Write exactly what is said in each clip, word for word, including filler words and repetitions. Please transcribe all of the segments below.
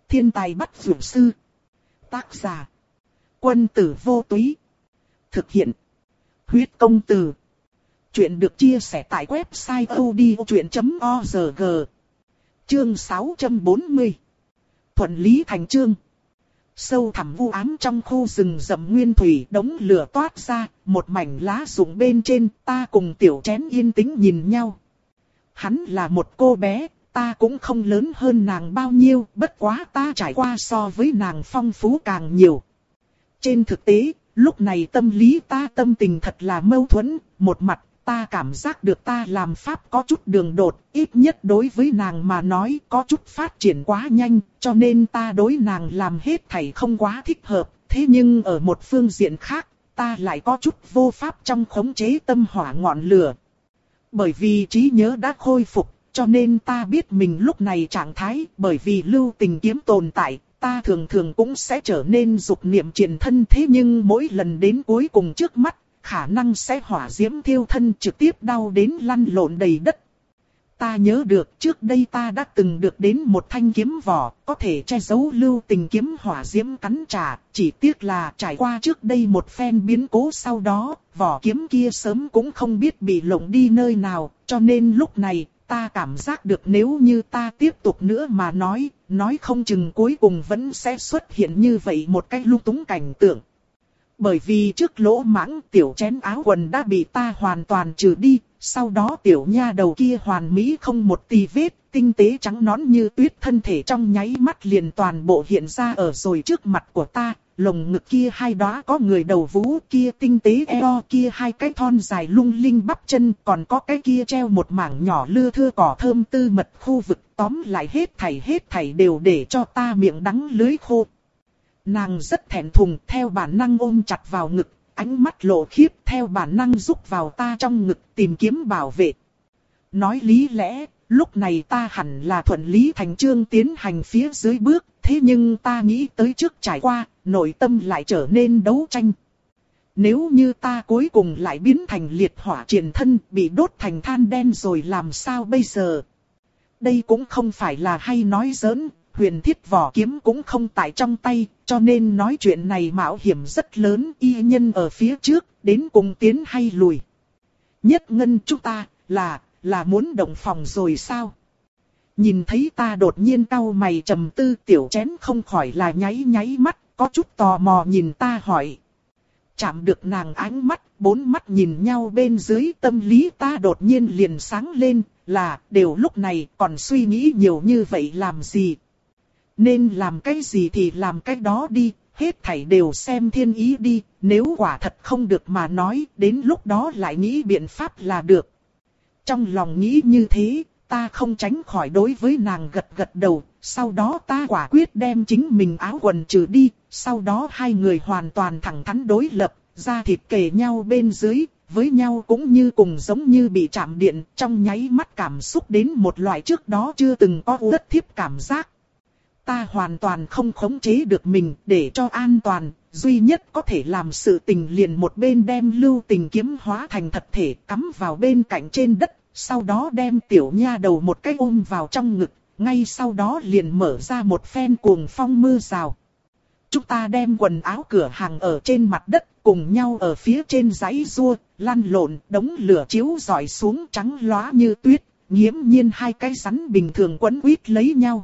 Thiên tài bắt dược sư. Tác giả. Quân tử vô túy. Thực hiện. Huyết công từ. Chuyện được chia sẻ tại website odchuyện chấm org. Chương sáu trăm bốn mươi. Thuận lý thành chương. Sâu thẳm u ám trong khu rừng rậm nguyên thủy, đống lửa toát ra, một mảnh lá rụng bên trên, ta cùng Tiểu Chén yên tĩnh nhìn nhau. Hắn là một cô bé, ta cũng không lớn hơn nàng bao nhiêu, bất quá ta trải qua so với nàng phong phú càng nhiều. Trên thực tế, lúc này tâm lý ta tâm tình thật là mâu thuẫn, một mặt ta cảm giác được ta làm pháp có chút đường đột, ít nhất đối với nàng mà nói có chút phát triển quá nhanh, cho nên ta đối nàng làm hết thảy không quá thích hợp. Thế nhưng ở một phương diện khác, ta lại có chút vô pháp trong khống chế tâm hỏa ngọn lửa. Bởi vì trí nhớ đã khôi phục, cho nên ta biết mình lúc này trạng thái, bởi vì lưu tình kiếm tồn tại, ta thường thường cũng sẽ trở nên dục niệm triền thân, thế nhưng mỗi lần đến cuối cùng trước mắt, khả năng sẽ hỏa diễm thiêu thân, trực tiếp đau đến lăn lộn đầy đất. Ta nhớ được trước đây ta đã từng được đến một thanh kiếm vỏ, có thể che giấu lưu tình kiếm hỏa diễm cắn trả, chỉ tiếc là trải qua trước đây một phen biến cố sau đó, vỏ kiếm kia sớm cũng không biết bị lộng đi nơi nào, cho nên lúc này, ta cảm giác được nếu như ta tiếp tục nữa mà nói, nói không chừng cuối cùng vẫn sẽ xuất hiện như vậy một cách lung túng cảnh tượng. Bởi vì trước lỗ mãng Tiểu Chén áo quần đã bị ta hoàn toàn trừ đi, sau đó tiểu nha đầu kia hoàn mỹ không một tì vết, tinh tế trắng nõn như tuyết, thân thể trong nháy mắt liền toàn bộ hiện ra ở rồi trước mặt của ta, lồng ngực kia hai đóa có người đầu vú, kia tinh tế eo, kia hai cái thon dài lung linh bắp chân, còn có cái kia treo một mảng nhỏ lưa thưa cỏ thơm tư mật khu vực, tóm lại hết thảy hết thảy đều để cho ta miệng đắng lưỡi khô. Nàng rất thẹn thùng, theo bản năng ôm chặt vào ngực, ánh mắt lộ khiếp, theo bản năng rúc vào ta trong ngực tìm kiếm bảo vệ. Nói lý lẽ, lúc này ta hẳn là thuận lý thành chương tiến hành phía dưới bước, thế nhưng ta nghĩ tới trước trải qua, nội tâm lại trở nên đấu tranh. Nếu như ta cuối cùng lại biến thành liệt hỏa triền thân, bị đốt thành than đen rồi làm sao bây giờ? Đây cũng không phải là hay nói giỡn. Huyền thiết vỏ kiếm cũng không tại trong tay, cho nên nói chuyện này mạo hiểm rất lớn, y nhân ở phía trước, đến cùng tiến hay lùi. Nhất Ngân, chúng ta, là, là muốn động phòng rồi sao? Nhìn thấy ta đột nhiên cau mày trầm tư, Tiểu Chén không khỏi là nháy nháy mắt, có chút tò mò nhìn ta hỏi. Chạm được nàng ánh mắt, bốn mắt nhìn nhau bên dưới, tâm lý ta đột nhiên liền sáng lên, là, đều lúc này còn suy nghĩ nhiều như vậy làm gì? Nên làm cái gì thì làm cái đó đi, hết thảy đều xem thiên ý đi, nếu quả thật không được mà nói, đến lúc đó lại nghĩ biện pháp là được. Trong lòng nghĩ như thế, ta không tránh khỏi đối với nàng gật gật đầu, sau đó ta quả quyết đem chính mình áo quần trừ đi, sau đó hai người hoàn toàn thẳng thắn đối lập, da thịt kề nhau bên dưới, với nhau cũng như cùng giống như bị chạm điện, trong nháy mắt cảm xúc đến một loại trước đó chưa từng có uất thiếp cảm giác. Ta hoàn toàn không khống chế được mình, để cho an toàn, duy nhất có thể làm sự tình liền một bên đem lưu tình kiếm hóa thành thật thể cắm vào bên cạnh trên đất, sau đó đem tiểu nha đầu một cái ôm vào trong ngực, ngay sau đó liền mở ra một phen cuồng phong mưa rào. Chúng ta đem quần áo cửa hàng ở trên mặt đất, cùng nhau ở phía trên dãy rua, lăn lộn, đống lửa chiếu rọi xuống trắng lóa như tuyết, nghiễm nhiên hai cái rắn bình thường quấn quýt lấy nhau.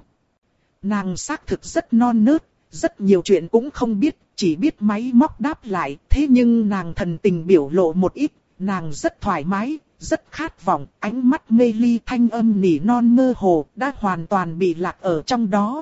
Nàng xác thực rất non nớt, rất nhiều chuyện cũng không biết, chỉ biết máy móc đáp lại, thế nhưng nàng thần tình biểu lộ một ít, nàng rất thoải mái, rất khát vọng, ánh mắt mê ly, thanh âm nỉ non mơ hồ, đã hoàn toàn bị lạc ở trong đó.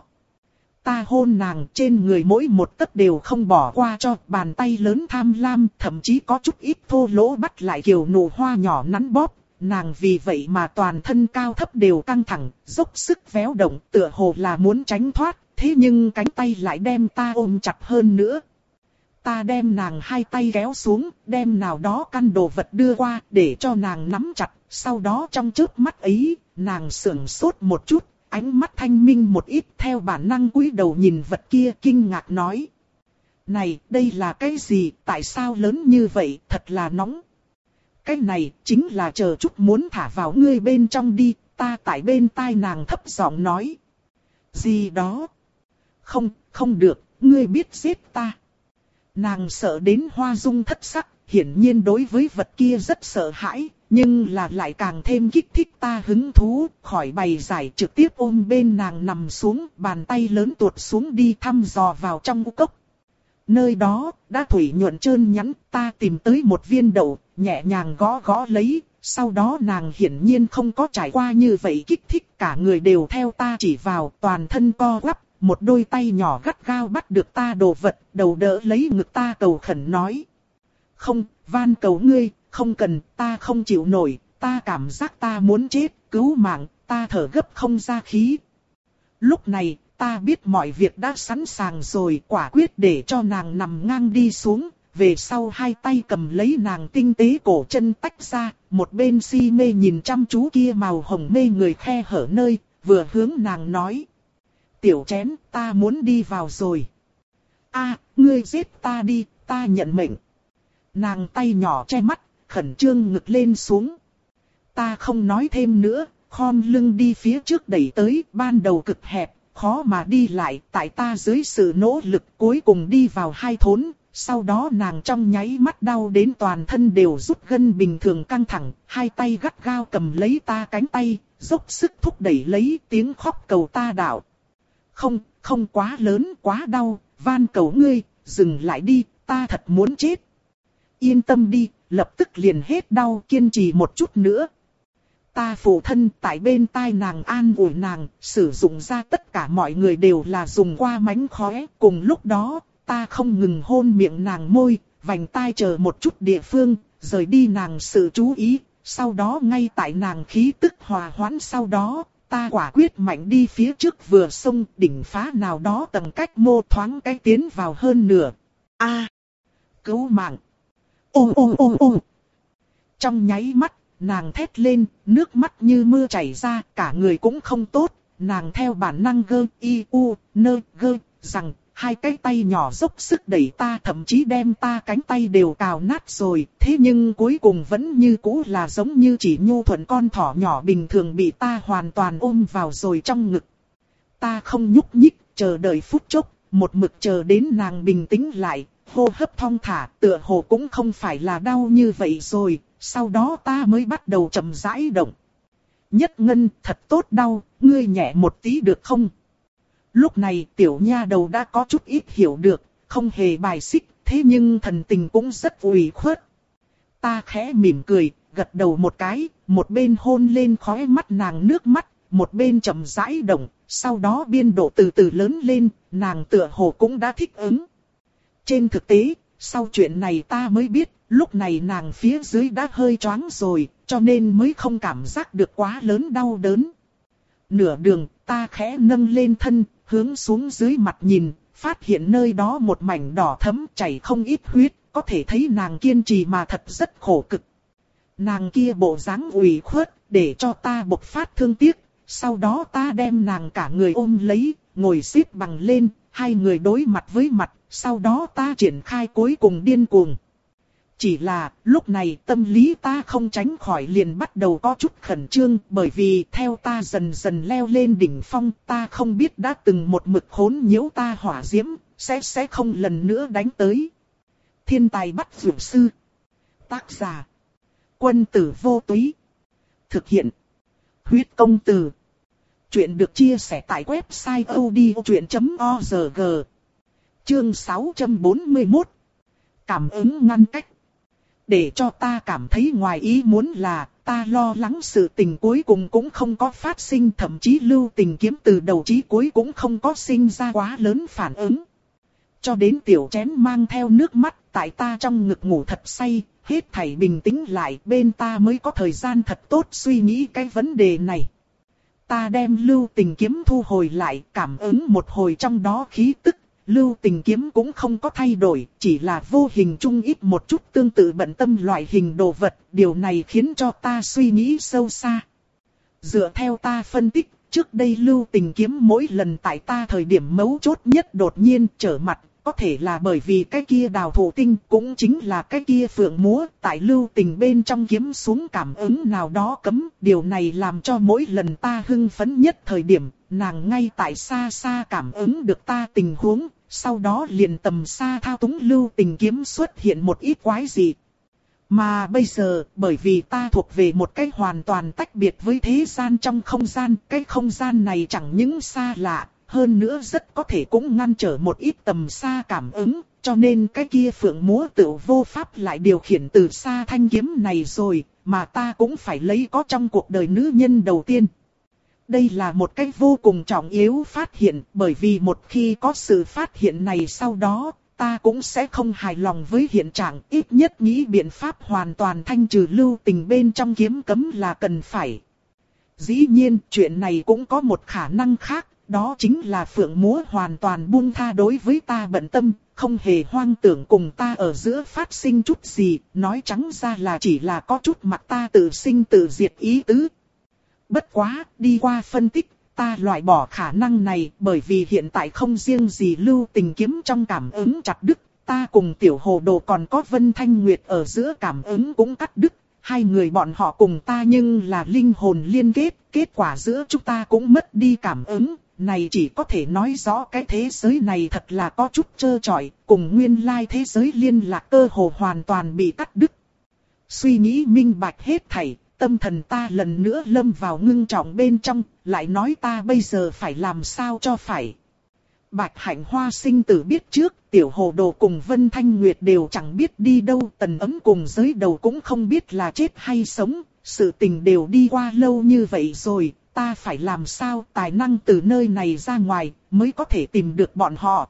Ta hôn nàng, trên người mỗi một tấc đều không bỏ qua cho, bàn tay lớn tham lam, thậm chí có chút ít thô lỗ bắt lại kiều nụ hoa nhỏ nắn bóp. Nàng vì vậy mà toàn thân cao thấp đều căng thẳng, dốc sức véo động, tựa hồ là muốn tránh thoát, thế nhưng cánh tay lại đem ta ôm chặt hơn nữa. Ta đem nàng hai tay kéo xuống, đem nào đó căn đồ vật đưa qua, để cho nàng nắm chặt, sau đó trong chớp mắt ấy, nàng sững sốt một chút, ánh mắt thanh minh một ít, theo bản năng cúi đầu nhìn vật kia, kinh ngạc nói. Này, đây là cái gì, tại sao lớn như vậy, thật là nóng. Cái này, chính là chờ chút muốn thả vào ngươi bên trong đi, ta tại bên tai nàng thấp giọng nói. Gì đó? Không, không được, ngươi biết giết ta. Nàng sợ đến hoa dung thất sắc, hiển nhiên đối với vật kia rất sợ hãi, nhưng là lại càng thêm kích thích ta hứng thú, khỏi bày giải trực tiếp ôm bên nàng nằm xuống, bàn tay lớn tuột xuống đi thăm dò vào trong cốc. Nơi đó, đã thủy nhuận trơn nhẵn, ta tìm tới một viên đậu, nhẹ nhàng gõ gõ lấy, sau đó nàng hiển nhiên không có trải qua như vậy kích thích, cả người đều theo ta chỉ vào, toàn thân co quắp, một đôi tay nhỏ gắt gao bắt được ta đồ vật, đầu đỡ lấy ngực ta cầu khẩn nói. Không, van cầu ngươi, không cần, ta không chịu nổi, ta cảm giác ta muốn chết, cứu mạng, ta thở gấp không ra khí. Lúc này, ta biết mọi việc đã sẵn sàng rồi, quả quyết để cho nàng nằm ngang đi xuống, về sau hai tay cầm lấy nàng tinh tế cổ chân tách ra, một bên si mê nhìn chăm chú kia màu hồng mê người khe hở nơi, vừa hướng nàng nói. Tiểu chén, ta muốn đi vào rồi. A, ngươi giết ta đi, ta nhận mệnh. Nàng tay nhỏ che mắt, khẩn trương ngực lên xuống. Ta không nói thêm nữa, khom lưng đi phía trước đẩy tới, ban đầu cực hẹp, khó mà đi lại, tại ta dưới sự nỗ lực cuối cùng đi vào hai thốn. Sau đó nàng trong nháy mắt đau đến toàn thân đều rút gân bình thường căng thẳng, hai tay gắt gao cầm lấy ta cánh tay, dốc sức thúc đẩy lấy tiếng khóc cầu ta đạo. Không, không quá lớn, quá đau, van cầu ngươi, dừng lại đi, ta thật muốn chết. Yên tâm đi, lập tức liền hết đau, kiên trì một chút nữa. Ta phụ thân tại bên tai nàng an ủi nàng, sử dụng ra tất cả mọi người đều là dùng qua mánh khóe. Cùng lúc đó, ta không ngừng hôn miệng nàng môi, vành tai chờ một chút địa phương, rời đi nàng sự chú ý. Sau đó ngay tại nàng khí tức hòa hoãn sau đó, ta quả quyết mạnh đi phía trước vừa xông đỉnh phá nào đó tầng cách mô thoáng cái tiến vào hơn nửa. A, cứu mạng. Ô ô ô ô. Trong nháy mắt, nàng thét lên, nước mắt như mưa chảy ra, cả người cũng không tốt. Nàng theo bản năng gơ, y, u, nơ, gơ, rằng, hai cái tay nhỏ dốc sức đẩy ta, thậm chí đem ta cánh tay đều cào nát rồi. Thế nhưng cuối cùng vẫn như cũ là giống như chỉ nhu thuận con thỏ nhỏ bình thường bị ta hoàn toàn ôm vào rồi trong ngực. Ta không nhúc nhích, chờ đợi phút chốc, một mực chờ đến nàng bình tĩnh lại, hô hấp thong thả, tựa hồ cũng không phải là đau như vậy rồi. Sau đó ta mới bắt đầu chậm rãi động. Nhất Ngân, thật tốt đau, ngươi nhẹ một tí được không? Lúc này tiểu nha đầu đã có chút ít hiểu được, không hề bài xích, thế nhưng thần tình cũng rất ủy khuất. Ta khẽ mỉm cười, gật đầu một cái, một bên hôn lên khóe mắt nàng nước mắt, một bên chậm rãi động, sau đó biên độ từ từ lớn lên, nàng tựa hồ cũng đã thích ứng. Trên thực tế, sau chuyện này ta mới biết, lúc này nàng phía dưới đã hơi choáng rồi, cho nên mới không cảm giác được quá lớn đau đớn. Nửa đường, ta khẽ nâng lên thân, hướng xuống dưới mặt nhìn, phát hiện nơi đó một mảnh đỏ thẫm chảy không ít huyết, có thể thấy nàng kiên trì mà thật rất khổ cực. Nàng kia bộ dáng ủy khuất, để cho ta bộc phát thương tiếc, sau đó ta đem nàng cả người ôm lấy, ngồi xếp bằng lên, hai người đối mặt với mặt, sau đó ta triển khai cuối cùng điên cuồng. Chỉ là, lúc này tâm lý ta không tránh khỏi liền bắt đầu có chút khẩn trương, bởi vì theo ta dần dần leo lên đỉnh phong, ta không biết đã từng một mực khốn nhiễu ta hỏa diễm, sẽ sẽ không lần nữa đánh tới. Thiên tài bắt dược sư. Tác giả. Quân tử vô túy. Thực hiện. Huyết công từ. Chuyện được chia sẻ tại website odchuyện chấm org. Chương sáu trăm bốn mươi mốt. Cảm ứng ngăn cách. Để cho ta cảm thấy ngoài ý muốn là, ta lo lắng sự tình cuối cùng cũng không có phát sinh, thậm chí Lưu Tình Kiếm từ đầu chí cuối cũng không có sinh ra quá lớn phản ứng. Cho đến tiểu chén mang theo nước mắt, tại ta trong ngực ngủ thật say, hết thảy bình tĩnh lại, bên ta mới có thời gian thật tốt suy nghĩ cái vấn đề này. Ta đem Lưu Tình Kiếm thu hồi lại, cảm ứng một hồi trong đó khí tức. Lưu Tình Kiếm cũng không có thay đổi, chỉ là vô hình chung ít một chút tương tự bận tâm loại hình đồ vật, điều này khiến cho ta suy nghĩ sâu xa. Dựa theo ta phân tích, trước đây Lưu Tình Kiếm mỗi lần tại ta thời điểm mấu chốt nhất đột nhiên trở mặt, có thể là bởi vì cái kia đào thổ tinh cũng chính là cái kia phượng múa, tại Lưu Tình bên trong kiếm xuống cảm ứng nào đó cấm, điều này làm cho mỗi lần ta hưng phấn nhất thời điểm, nàng ngay tại xa xa cảm ứng được ta tình huống, sau đó liền tầm xa thao túng lưu tình kiếm xuất hiện một ít quái dị. Mà bây giờ, bởi vì ta thuộc về một cái hoàn toàn tách biệt với thế gian trong không gian, cái không gian này chẳng những xa lạ, hơn nữa rất có thể cũng ngăn trở một ít tầm xa cảm ứng, cho nên cái kia phượng múa tự vô pháp lại điều khiển từ xa thanh kiếm này rồi, mà ta cũng phải lấy có trong cuộc đời nữ nhân đầu tiên. Đây là một cái vô cùng trọng yếu phát hiện, bởi vì một khi có sự phát hiện này sau đó, ta cũng sẽ không hài lòng với hiện trạng, ít nhất nghĩ biện pháp hoàn toàn thanh trừ lưu tình bên trong kiếm cấm là cần phải. Dĩ nhiên, chuyện này cũng có một khả năng khác, đó chính là phượng múa hoàn toàn buông tha đối với ta bận tâm, không hề hoang tưởng cùng ta ở giữa phát sinh chút gì, nói trắng ra là chỉ là có chút mặt ta tự sinh tự diệt ý tứ. Bất quá, đi qua phân tích, ta loại bỏ khả năng này bởi vì hiện tại không riêng gì lưu tình kiếm trong cảm ứng chặt đứt, ta cùng tiểu hồ đồ còn có Vân Thanh Nguyệt ở giữa cảm ứng cũng cắt đứt, hai người bọn họ cùng ta nhưng là linh hồn liên kết, kết quả giữa chúng ta cũng mất đi cảm ứng, này chỉ có thể nói rõ cái thế giới này thật là có chút trơ trọi, cùng nguyên lai thế giới liên lạc cơ hồ hoàn toàn bị cắt đứt. Suy nghĩ minh bạch hết thảy. Tâm thần ta lần nữa lâm vào ngưng trọng bên trong, lại nói ta bây giờ phải làm sao cho phải. Bạch Hạnh Hoa sinh tử biết trước, tiểu hồ đồ cùng Vân Thanh Nguyệt đều chẳng biết đi đâu, Tần Ấm cùng giới đầu cũng không biết là chết hay sống, sự tình đều đi qua lâu như vậy rồi, ta phải làm sao tài năng từ nơi này ra ngoài, mới có thể tìm được bọn họ.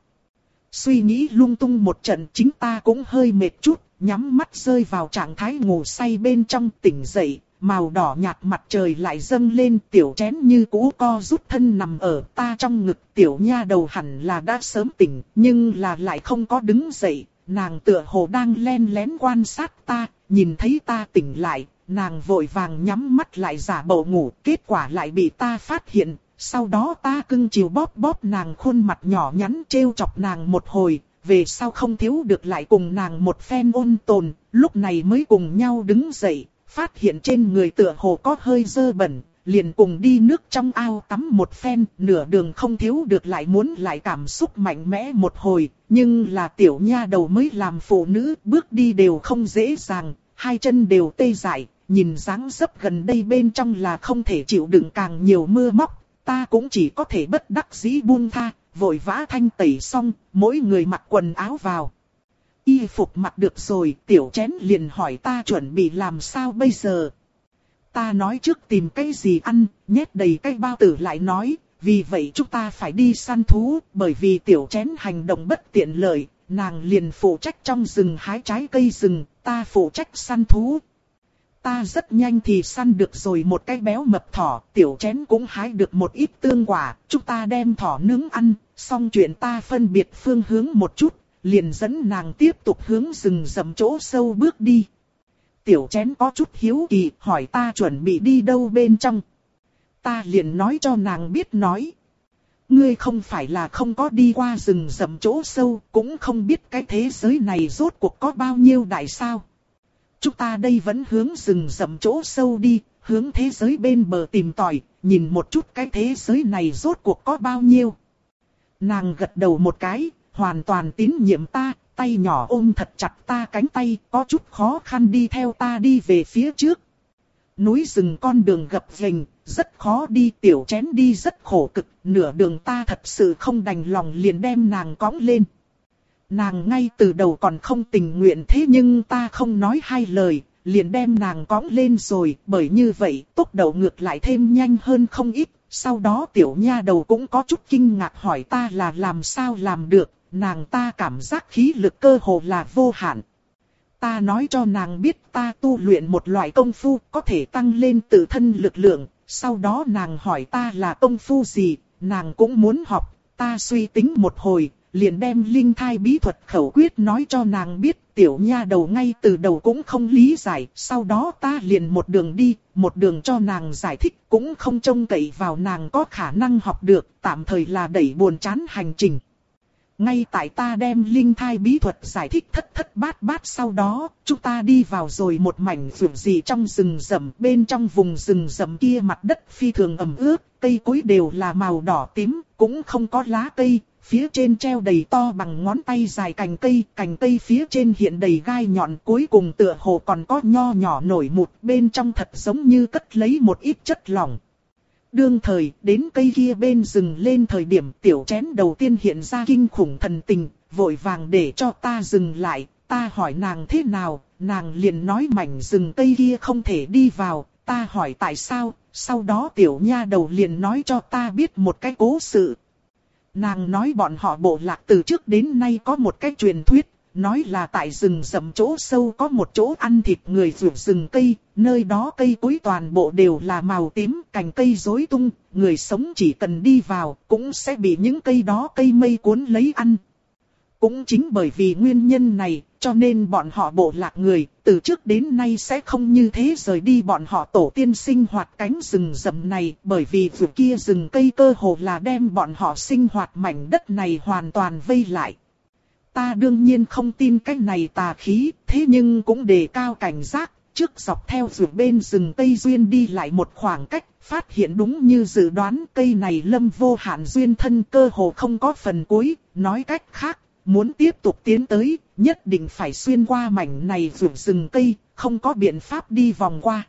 Suy nghĩ lung tung một trận chính ta cũng hơi mệt chút, nhắm mắt rơi vào trạng thái ngủ say bên trong tỉnh dậy. Màu đỏ nhạt mặt trời lại dâng lên, tiểu chén như cũ co rút thân nằm ở ta trong ngực, tiểu nha đầu hẳn là đã sớm tỉnh, nhưng là lại không có đứng dậy, nàng tựa hồ đang len lén quan sát ta, nhìn thấy ta tỉnh lại, nàng vội vàng nhắm mắt lại giả bộ ngủ, kết quả lại bị ta phát hiện, sau đó ta cưng chiều bóp bóp nàng khuôn mặt nhỏ nhắn trêu chọc nàng một hồi, về sau không thiếu được lại cùng nàng một phen ôn tồn, lúc này mới cùng nhau đứng dậy. Phát hiện trên người tựa hồ có hơi dơ bẩn, liền cùng đi nước trong ao tắm một phen, nửa đường không thiếu được lại muốn lại cảm xúc mạnh mẽ một hồi, nhưng là tiểu nha đầu mới làm phụ nữ, bước đi đều không dễ dàng, hai chân đều tê dại, nhìn dáng dấp gần đây bên trong là không thể chịu đựng càng nhiều mưa móc, ta cũng chỉ có thể bất đắc dĩ buông tha, vội vã thanh tẩy xong, mỗi người mặc quần áo vào. Y phục mặc được rồi, tiểu chén liền hỏi ta chuẩn bị làm sao bây giờ. Ta nói trước tìm cái gì ăn, nhét đầy cái bao tử lại nói, vì vậy chúng ta phải đi săn thú, bởi vì tiểu chén hành động bất tiện lợi, nàng liền phụ trách trong rừng hái trái cây rừng, ta phụ trách săn thú. Ta rất nhanh thì săn được rồi một cái béo mập thỏ, tiểu chén cũng hái được một ít tương quả, chúng ta đem thỏ nướng ăn, xong chuyện ta phân biệt phương hướng một chút. Liền dẫn nàng tiếp tục hướng rừng rậm chỗ sâu bước đi. Tiểu chén có chút hiếu kỳ, hỏi ta chuẩn bị đi đâu bên trong. Ta liền nói cho nàng biết nói. Ngươi không phải là không có đi qua rừng rậm chỗ sâu, cũng không biết cái thế giới này rốt cuộc có bao nhiêu đại sao. Chúng ta đây vẫn hướng rừng rậm chỗ sâu đi, hướng thế giới bên bờ tìm tòi, nhìn một chút cái thế giới này rốt cuộc có bao nhiêu. Nàng gật đầu một cái. Hoàn toàn tín nhiệm ta, tay nhỏ ôm thật chặt ta cánh tay, có chút khó khăn đi theo ta đi về phía trước. Núi rừng con đường gập ghềnh, rất khó đi, tiểu chén đi rất khổ cực, nửa đường ta thật sự không đành lòng liền đem nàng cõng lên. Nàng ngay từ đầu còn không tình nguyện thế nhưng ta không nói hai lời, liền đem nàng cõng lên rồi, bởi như vậy tốc độ ngược lại thêm nhanh hơn không ít. Sau đó tiểu nha đầu cũng có chút kinh ngạc hỏi ta là làm sao làm được. Nàng ta cảm giác khí lực cơ hồ là vô hạn. Ta nói cho nàng biết ta tu luyện một loại công phu có thể tăng lên tự thân lực lượng. Sau đó nàng hỏi ta là công phu gì, nàng cũng muốn học. Ta suy tính một hồi, liền đem linh thai bí thuật khẩu quyết nói cho nàng biết. Tiểu nha đầu ngay từ đầu cũng không lý giải. Sau đó ta liền một đường đi, một đường cho nàng giải thích. Cũng không trông cậy vào nàng có khả năng học được, tạm thời là đẩy buồn chán hành trình. Ngay tại ta đem linh thai bí thuật giải thích thất thất bát bát sau đó, chúng ta đi vào rồi một mảnh rừng rì trong rừng rậm. Bên trong vùng rừng rậm kia mặt đất phi thường ẩm ướt, cây cối đều là màu đỏ tím, cũng không có lá cây. Phía trên treo đầy to bằng ngón tay dài cành cây, cành cây phía trên hiện đầy gai nhọn, cuối cùng tựa hồ còn có nho nhỏ nổi mụt, bên trong thật giống như cất lấy một ít chất lỏng. Đương thời, đến cây kia bên rừng lên thời điểm tiểu chén đầu tiên hiện ra kinh khủng thần tình, vội vàng để cho ta dừng lại, ta hỏi nàng thế nào, nàng liền nói mảnh rừng cây kia không thể đi vào, ta hỏi tại sao, sau đó tiểu nha đầu liền nói cho ta biết một cái cố sự. Nàng nói bọn họ bộ lạc từ trước đến nay có một cái truyền thuyết, nói là tại rừng rậm chỗ sâu có một chỗ ăn thịt người ruột rừng cây, nơi đó cây cối toàn bộ đều là màu tím, cành cây rối tung, người sống chỉ cần đi vào cũng sẽ bị những cây đó cây mây cuốn lấy ăn. Cũng chính bởi vì nguyên nhân này, cho nên bọn họ bộ lạc người, từ trước đến nay sẽ không như thế rời đi bọn họ tổ tiên sinh hoạt cánh rừng rậm này, bởi vì vừa kia rừng cây cơ hồ là đem bọn họ sinh hoạt mảnh đất này hoàn toàn vây lại. Ta đương nhiên không tin cái này tà khí, thế nhưng cũng đề cao cảnh giác, trước dọc theo ruột bên rừng Tây Duyên đi lại một khoảng cách, phát hiện đúng như dự đoán cây này lâm vô hạn duyên thân cơ hồ không có phần cuối, nói cách khác, muốn tiếp tục tiến tới, nhất định phải xuyên qua mảnh này ruột rừng cây, không có biện pháp đi vòng qua.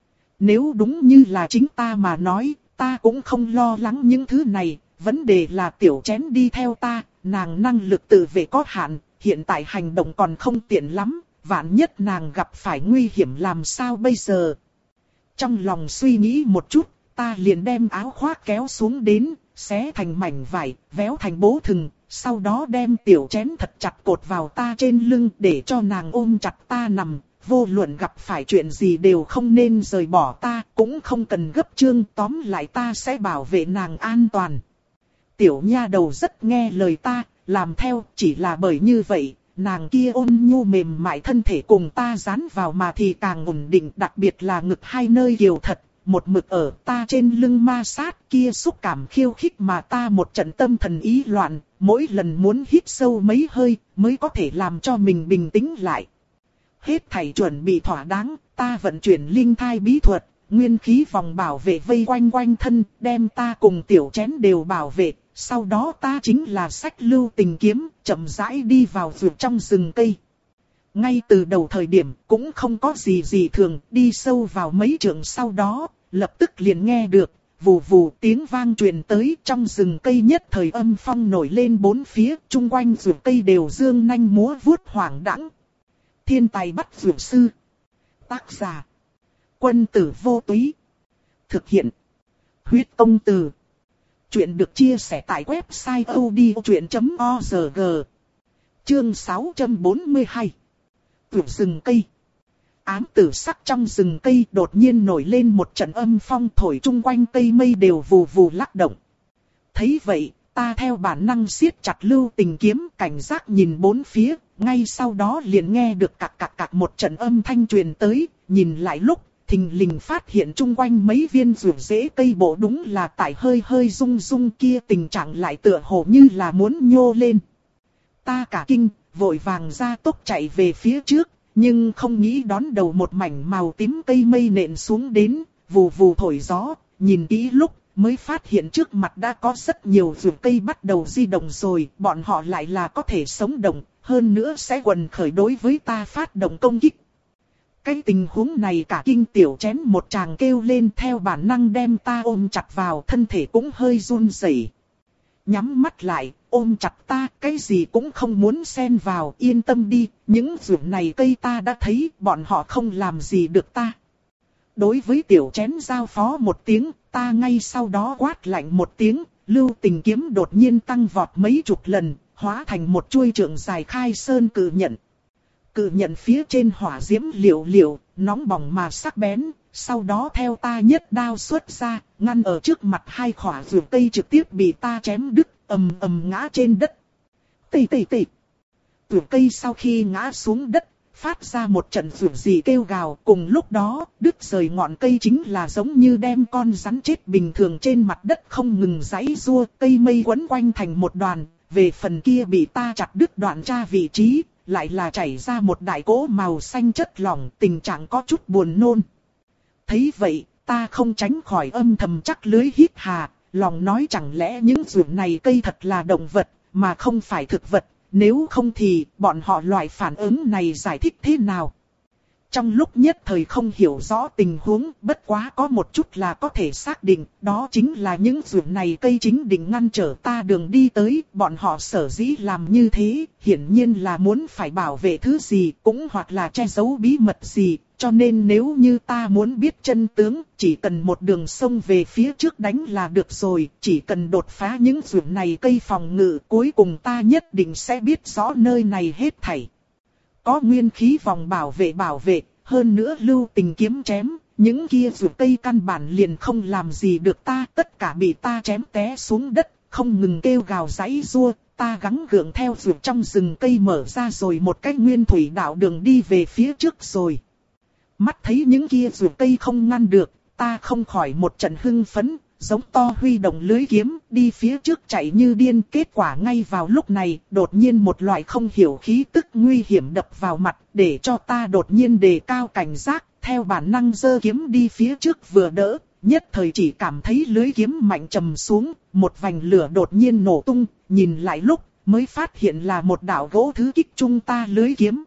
Nếu đúng như là chính ta mà nói, ta cũng không lo lắng những thứ này, vấn đề là tiểu chén đi theo ta, nàng năng lực tự vệ có hạn, hiện tại hành động còn không tiện lắm, vạn nhất nàng gặp phải nguy hiểm làm sao bây giờ. Trong lòng suy nghĩ một chút, ta liền đem áo khoác kéo xuống đến, xé thành mảnh vải, véo thành bố thừng, sau đó đem tiểu chén thật chặt cột vào ta trên lưng để cho nàng ôm chặt ta nằm, vô luận gặp phải chuyện gì đều không nên rời bỏ ta, cũng không cần gấp trương, tóm lại ta sẽ bảo vệ nàng an toàn. Tiểu nha đầu rất nghe lời ta, làm theo, chỉ là bởi như vậy, nàng kia ôn nhu mềm mại thân thể cùng ta dán vào mà thì càng ổn định, đặc biệt là ngực hai nơi kiều thật, một mực ở ta trên lưng ma sát, kia xúc cảm khiêu khích mà ta một trận tâm thần ý loạn, mỗi lần muốn hít sâu mấy hơi mới có thể làm cho mình bình tĩnh lại. Hết thảy chuẩn bị thỏa đáng, ta vận chuyển linh thai bí thuật, nguyên khí vòng bảo vệ vây quanh quanh thân, đem ta cùng tiểu chén đều bảo vệ. Sau đó ta chính là xách lưu tình kiếm, chậm rãi đi vào ruột trong rừng cây. Ngay từ đầu thời điểm cũng không có gì gì thường, đi sâu vào mấy trượng sau đó, lập tức liền nghe được, vù vù tiếng vang truyền tới, trong rừng cây nhất thời âm phong nổi lên bốn phía, chung quanh ruột cây đều dương nanh múa vuốt hoảng đãng. Thiên tài bắt ruột sư. Tác giả: Quân tử vô túy. Thực hiện: Huyết Công Từ. Chuyện được chia sẻ tại website odchuyện chấm org. Chương sáu trăm bốn mươi hai. Ruột rừng cây. Ám tử sắc trong rừng cây đột nhiên nổi lên một trận âm phong, thổi chung quanh cây mây đều vù vù lắc động. Thấy vậy, ta theo bản năng siết chặt lưu tình kiếm, cảnh giác nhìn bốn phía, ngay sau đó liền nghe được cạc cạc cạc một trận âm thanh truyền tới, nhìn lại lúc, thình lình phát hiện chung quanh mấy viên ruột rễ cây bộ đúng là tại hơi hơi rung rung kia, tình trạng lại tựa hồ như là muốn nhô lên. Ta cả kinh, vội vàng ra tốc chạy về phía trước, nhưng không nghĩ đón đầu một mảnh màu tím cây mây nện xuống đến, vù vù thổi gió, nhìn kỹ lúc mới phát hiện trước mặt đã có rất nhiều ruột cây bắt đầu di động rồi, bọn họ lại là có thể sống động, hơn nữa sẽ quần khởi đối với ta phát động công kích. Cái tình huống này cả kinh tiểu chén một tràng kêu lên, theo bản năng đem ta ôm chặt vào, thân thể cũng hơi run rẩy. Nhắm mắt lại, ôm chặt ta, cái gì cũng không muốn xen vào, yên tâm đi, những ruột này cây ta đã thấy, bọn họ không làm gì được ta. Đối với tiểu chén giao phó một tiếng, ta ngay sau đó quát lạnh một tiếng, lưu tình kiếm đột nhiên tăng vọt mấy chục lần, hóa thành một chuôi trượng dài khai sơn cự nhận. Cự nhận phía trên hỏa diễm liều liều, nóng bỏng mà sắc bén, sau đó theo ta nhất đao xuất ra, ngăn ở trước mặt hai khỏa ruột cây trực tiếp bị ta chém đứt, ầm ầm ngã trên đất. Tì tì tì. Ruột cây sau khi ngã xuống đất, phát ra một trận ruột gì kêu gào, cùng lúc đó, đứt rời ngọn cây chính là giống như đem con rắn chết bình thường trên mặt đất không ngừng giãy giụa, cây mây quấn quanh thành một đoàn, về phần kia bị ta chặt đứt đoạn tra vị trí, lại là chảy ra một đại cỗ màu xanh chất lỏng, tình trạng có chút buồn nôn. Thấy vậy, ta không tránh khỏi âm thầm chắc lưới hít hà, lòng nói chẳng lẽ những ruộng này cây thật là động vật, mà không phải thực vật, nếu không thì bọn họ loại phản ứng này giải thích thế nào? Trong lúc nhất thời không hiểu rõ tình huống, bất quá có một chút là có thể xác định, đó chính là những ruộng này cây chính định ngăn trở ta đường đi tới, bọn họ sở dĩ làm như thế, hiển nhiên là muốn phải bảo vệ thứ gì, cũng hoặc là che giấu bí mật gì, cho nên nếu như ta muốn biết chân tướng, chỉ cần một đường sông về phía trước đánh là được rồi, chỉ cần đột phá những ruộng này cây phòng ngự, cuối cùng ta nhất định sẽ biết rõ nơi này hết thảy. Có nguyên khí vòng bảo vệ bảo vệ, hơn nữa lưu tình kiếm chém, những kia ruộng cây căn bản liền không làm gì được ta, tất cả bị ta chém té xuống đất, không ngừng kêu gào giãy giụa, ta gắng gượng theo ruộng trong rừng cây mở ra rồi một cái nguyên thủy đạo đường đi về phía trước rồi. Mắt thấy những kia ruộng cây không ngăn được, ta không khỏi một trận hưng phấn, giống to huy động lưới kiếm, đi phía trước chạy như điên. Kết quả ngay vào lúc này, đột nhiên một loại không hiểu khí tức nguy hiểm đập vào mặt, để cho ta đột nhiên đề cao cảnh giác, theo bản năng giơ kiếm đi phía trước vừa đỡ, nhất thời chỉ cảm thấy lưới kiếm mạnh trầm xuống, một vành lửa đột nhiên nổ tung, nhìn lại lúc, mới phát hiện là một đạo gỗ thứ kích trung ta lưới kiếm.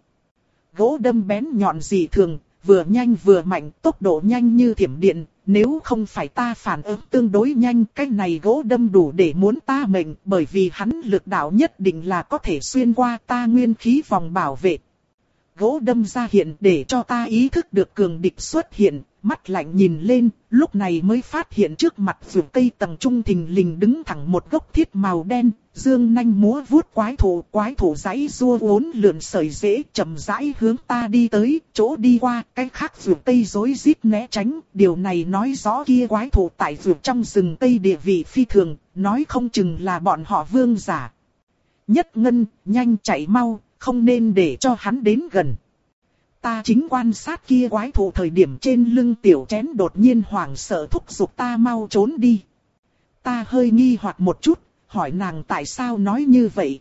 Gỗ đâm bén nhọn dị thường, vừa nhanh vừa mạnh, tốc độ nhanh như thiểm điện, nếu không phải ta phản ứng tương đối nhanh, cái này gỗ đâm đủ để muốn ta mệnh, bởi vì hắn lực đạo nhất định là có thể xuyên qua ta nguyên khí vòng bảo vệ. Gỗ đâm ra hiện để cho ta ý thức được cường địch xuất hiện, mắt lạnh nhìn lên, lúc này mới phát hiện trước mặt vườn cây tầng trung thình lình đứng thẳng một gốc thiết màu đen, dương nanh múa vuốt quái thụ, quái thụ giãy giụa uốn lượn sợi rễ, chậm rãi hướng ta đi tới, chỗ đi qua, cái khác vườn cây rối rít né tránh, điều này nói rõ kia quái thụ tại vườn trong rừng cây địa vị phi thường, nói không chừng là bọn họ vương giả. Nhất Ngân, nhanh chạy mau, không nên để cho hắn đến gần. Ta chính quan sát kia quái thụ thời điểm trên lưng tiểu chén đột nhiên hoảng sợ thúc giục ta mau trốn đi. Ta hơi nghi hoặc một chút, hỏi nàng tại sao nói như vậy.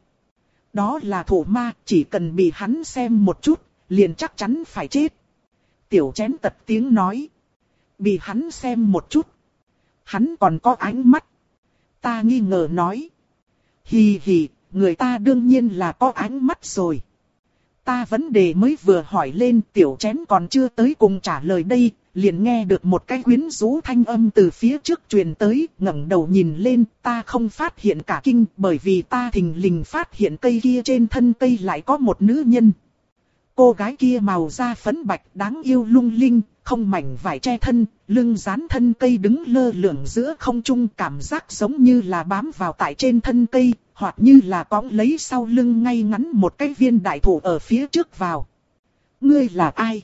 Đó là thổ ma, chỉ cần bị hắn xem một chút, liền chắc chắn phải chết. Tiểu chén tật tiếng nói. Bị hắn xem một chút. Hắn còn có ánh mắt. Ta nghi ngờ nói. Hì hì, người ta đương nhiên là có ánh mắt rồi. Ta vấn đề mới vừa hỏi lên, tiểu chén còn chưa tới cùng trả lời đây, liền nghe được một cái quyến rũ thanh âm từ phía trước truyền tới, ngẩng đầu nhìn lên, ta không phát hiện cả kinh, bởi vì ta thình lình phát hiện cây kia trên thân cây lại có một nữ nhân. Cô gái kia màu da phấn bạch đáng yêu lung linh, không mảnh vải che thân, lưng dán thân cây đứng lơ lửng giữa không trung, cảm giác giống như là bám vào tại trên thân cây, hoặc như là cõng lấy sau lưng ngay ngắn một cái viên đại thụ ở phía trước vào. Ngươi là ai?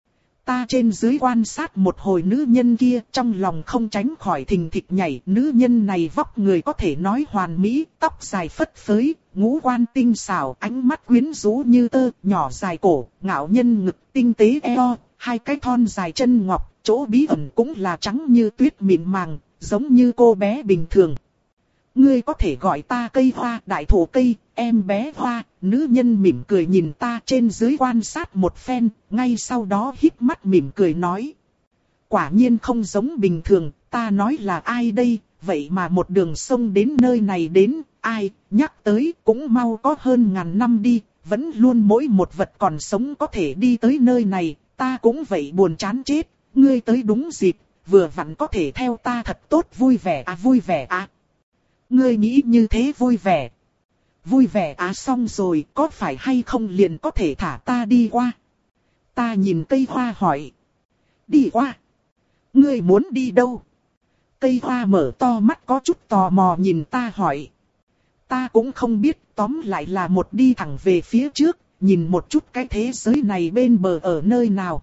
Ta trên dưới quan sát một hồi nữ nhân kia, trong lòng không tránh khỏi thình thịch nhảy. Nữ nhân này vóc người có thể nói hoàn mỹ, tóc dài phất phới, ngũ quan tinh xảo, ánh mắt quyến rũ như tơ, nhỏ dài cổ, ngạo nhân ngực, tinh tế eo, hai cái thon dài chân ngọc, chỗ bí ẩn cũng là trắng như tuyết mịn màng, giống như cô bé bình thường. Ngươi có thể gọi ta cây hoa, đại thụ cây, em bé hoa. Nữ nhân mỉm cười nhìn ta trên dưới quan sát một phen, ngay sau đó híp mắt mỉm cười nói. Quả nhiên không giống bình thường, ta nói là ai đây, vậy mà một đường sông đến nơi này đến, ai, nhắc tới cũng mau có hơn ngàn năm đi, vẫn luôn mỗi một vật còn sống có thể đi tới nơi này, ta cũng vậy buồn chán chết, ngươi tới đúng dịp, vừa vặn có thể theo ta thật tốt vui vẻ à vui vẻ à. Ngươi nghĩ như thế vui vẻ. Vui vẻ à xong rồi, có phải hay không liền có thể thả ta đi qua. Ta nhìn cây hoa hỏi. Đi qua. Ngươi muốn đi đâu? Cây hoa mở to mắt có chút tò mò nhìn ta hỏi. Ta cũng không biết, tóm lại là một đi thẳng về phía trước, nhìn một chút cái thế giới này bên bờ ở nơi nào.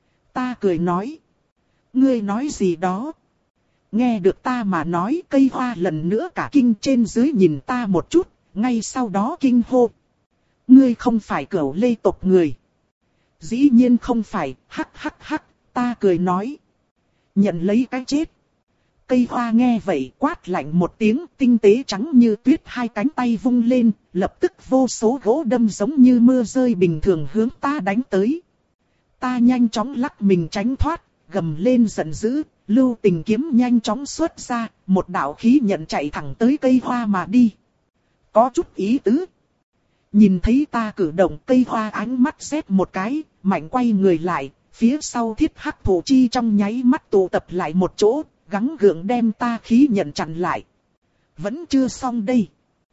Ta cười nói. Ngươi nói gì đó? Nghe được ta mà nói, cây hoa lần nữa cả kinh trên dưới nhìn ta một chút, ngay sau đó kinh hô. Ngươi không phải Cửu Lê tộc người. Dĩ nhiên không phải, hắc hắc hắc, ta cười nói. Nhận lấy cái chết. Cây hoa nghe vậy quát lạnh một tiếng, tinh tế trắng như tuyết hai cánh tay vung lên, lập tức vô số gỗ đâm giống như mưa rơi bình thường hướng ta đánh tới. Ta nhanh chóng lắc mình tránh thoát, gầm lên giận dữ, Lưu Tình kiếm nhanh chóng xuất ra, một đạo khí nhận chạy thẳng tới cây hoa mà đi. Có chút ý tứ. Nhìn thấy ta cử động, cây hoa ánh mắt rét một cái, mạnh quay người lại, phía sau thiết hắc thổ chi trong nháy mắt tụ tập lại một chỗ, gắng gượng đem ta khí nhận chặn lại. Vẫn chưa xong đây.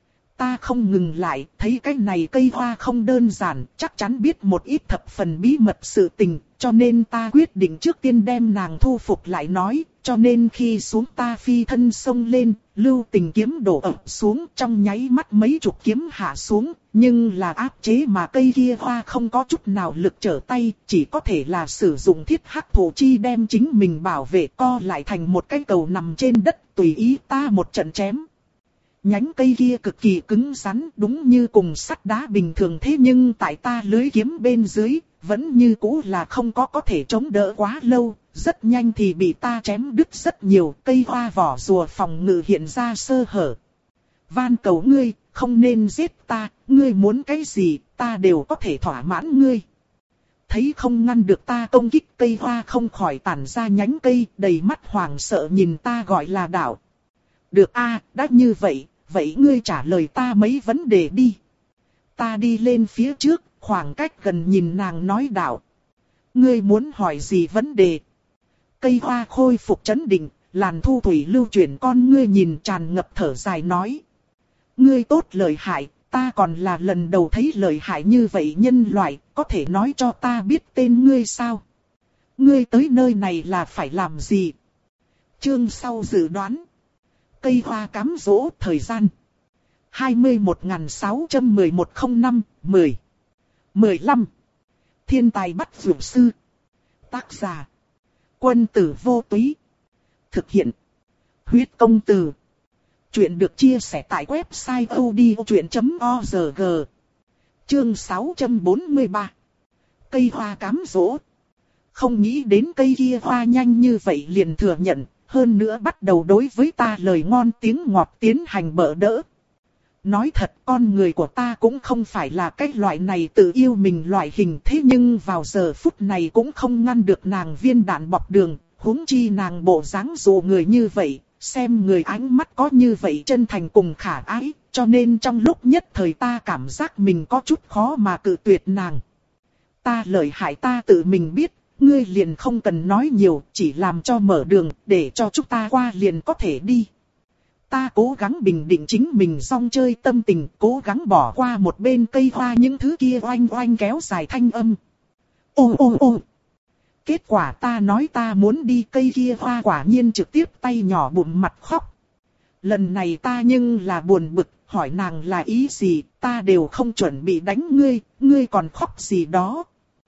Ta không ngừng lại, thấy cái này cây hoa không đơn giản, chắc chắn biết một ít thập phần bí mật sự tình, cho nên ta quyết định trước tiên đem nàng thu phục lại nói, cho nên khi xuống ta phi thân xông lên, Lưu Tình kiếm đổ ập xuống, trong nháy mắt mấy chục kiếm hạ xuống, nhưng là áp chế mà cây kia hoa không có chút nào lực trở tay, chỉ có thể là sử dụng thiết hắc thổ chi đem chính mình bảo vệ, co lại thành một cái cầu nằm trên đất, tùy ý ta một trận chém. Nhánh cây kia cực kỳ cứng rắn, đúng như cùng sắt đá bình thường, thế nhưng tại ta lưới kiếm bên dưới, vẫn như cũ là không có có thể chống đỡ quá lâu, rất nhanh thì bị ta chém đứt rất nhiều, cây hoa vỏ rùa phòng ngự hiện ra sơ hở. Van cầu ngươi, không nên giết ta, ngươi muốn cái gì, ta đều có thể thỏa mãn ngươi. Thấy không ngăn được ta công kích, cây hoa không khỏi tản ra nhánh cây, đầy mắt hoảng sợ nhìn ta gọi là đạo. Được a, đã như vậy, vậy ngươi trả lời ta mấy vấn đề đi. Ta đi lên phía trước, khoảng cách gần nhìn nàng nói đạo. Ngươi muốn hỏi gì vấn đề? Cây hoa khôi phục trấn định, làn thu thủy lưu chuyển con ngươi nhìn tràn ngập thở dài nói. Ngươi tốt lợi hại, ta còn là lần đầu thấy lợi hại như vậy nhân loại, có thể nói cho ta biết tên ngươi sao? Ngươi tới nơi này là phải làm gì? Chương sau dự đoán. Cây hoa cám dỗ thời gian. hai mươi mốt nghìn sáu trăm mười một không năm, mười. mười lăm. Thiên tài bắt dược sư. Tác giả. Quân tử vô túy. Thực hiện. Huyết công từ. Chuyện được chia sẻ tại website odchuyện chấm org. Chương sáu trăm bốn mươi ba. Cây hoa cám dỗ. Không nghĩ đến cây kia hoa nhanh như vậy liền thừa nhận. Hơn nữa bắt đầu đối với ta lời ngon tiếng ngọt tiến hành bợ đỡ. Nói thật, con người của ta cũng không phải là cái loại này tự yêu mình loại hình, thế nhưng vào giờ phút này cũng không ngăn được nàng viên đạn bọc đường, huống chi nàng bộ dáng dụ người như vậy, xem người ánh mắt có như vậy chân thành cùng khả ái, cho nên trong lúc nhất thời ta cảm giác mình có chút khó mà cự tuyệt nàng. Ta lợi hại ta tự mình biết. Ngươi liền không cần nói nhiều, chỉ làm cho mở đường, để cho chúng ta qua liền có thể đi. Ta cố gắng bình định chính mình song chơi tâm tình, cố gắng bỏ qua một bên cây hoa những thứ kia oanh oanh kéo dài thanh âm. Ô ô ô! Kết quả ta nói ta muốn đi, cây kia hoa quả nhiên trực tiếp tay nhỏ bụng mặt khóc. Lần này ta nhưng là buồn bực, hỏi nàng là ý gì, ta đều không chuẩn bị đánh ngươi, ngươi còn khóc gì đó.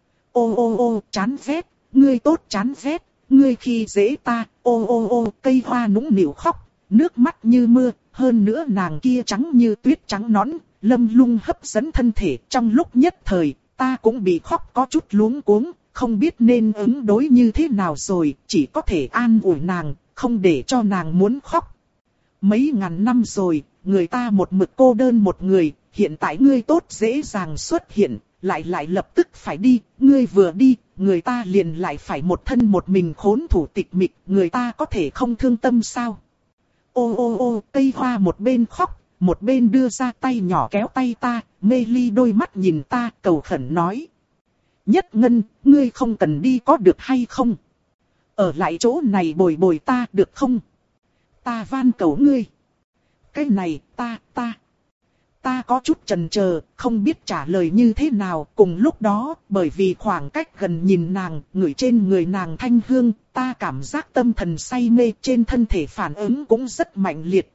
Ô ô ô, chán ghét, ngươi tốt chán ghét, ngươi khi dễ ta, ô ô ô, cây hoa nũng nịu khóc, nước mắt như mưa, hơn nữa nàng kia trắng như tuyết trắng nõn, lâm lung hấp dẫn thân thể, trong lúc nhất thời, ta cũng bị khóc có chút luống cuống, không biết nên ứng đối như thế nào rồi, chỉ có thể an ủi nàng, không để cho nàng muốn khóc. Mấy ngàn năm rồi, người ta một mực cô đơn một người, hiện tại ngươi tốt dễ dàng xuất hiện. Lại lại lập tức phải đi, ngươi vừa đi, người ta liền lại phải một thân một mình khốn thủ tịch mịch, người ta có thể không thương tâm sao? Ô ô ô, cây hoa một bên khóc, một bên đưa ra tay nhỏ kéo tay ta, mê ly đôi mắt nhìn ta, cầu khẩn nói. Nhất Ngân, ngươi không cần đi có được hay không? Ở lại chỗ này bồi bồi ta được không? Ta van cầu ngươi. Cái này, ta, ta. Ta có chút chần chờ, không biết trả lời như thế nào. Cùng lúc đó, bởi vì khoảng cách gần nhìn nàng, ngửi trên người nàng thanh hương, ta cảm giác tâm thần say mê, trên thân thể phản ứng cũng rất mạnh liệt.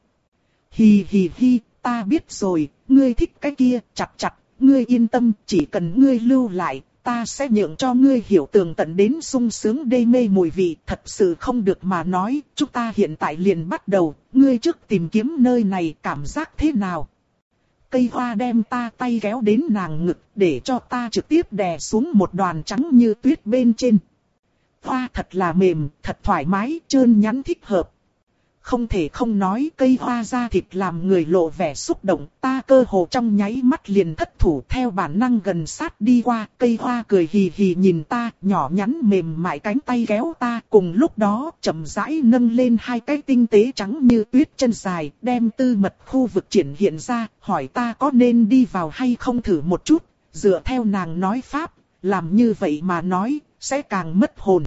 Hì hì hì, ta biết rồi, ngươi thích cái kia, chặt chặt, ngươi yên tâm, chỉ cần ngươi lưu lại, ta sẽ nhượng cho ngươi hiểu tường tận đến sung sướng đê mê mùi vị. Thật sự không được mà nói, chúng ta hiện tại liền bắt đầu, ngươi trước tìm kiếm nơi này cảm giác thế nào? Cây hoa đem ta tay kéo đến nàng ngực, để cho ta trực tiếp đè xuống một đoàn trắng như tuyết bên trên. Hoa thật là mềm, thật thoải mái, trơn nhắn thích hợp. Không thể không nói cây hoa da thịt làm người lộ vẻ xúc động, ta cơ hồ trong nháy mắt liền thất thủ theo bản năng gần sát đi qua, cây hoa cười hì hì nhìn ta, nhỏ nhắn mềm mại cánh tay kéo ta, cùng lúc đó chậm rãi nâng lên hai cái tinh tế trắng như tuyết chân dài, đem tư mật khu vực triển hiện ra, hỏi ta có nên đi vào hay không thử một chút, dựa theo nàng nói pháp, làm như vậy mà nói, sẽ càng mất hồn.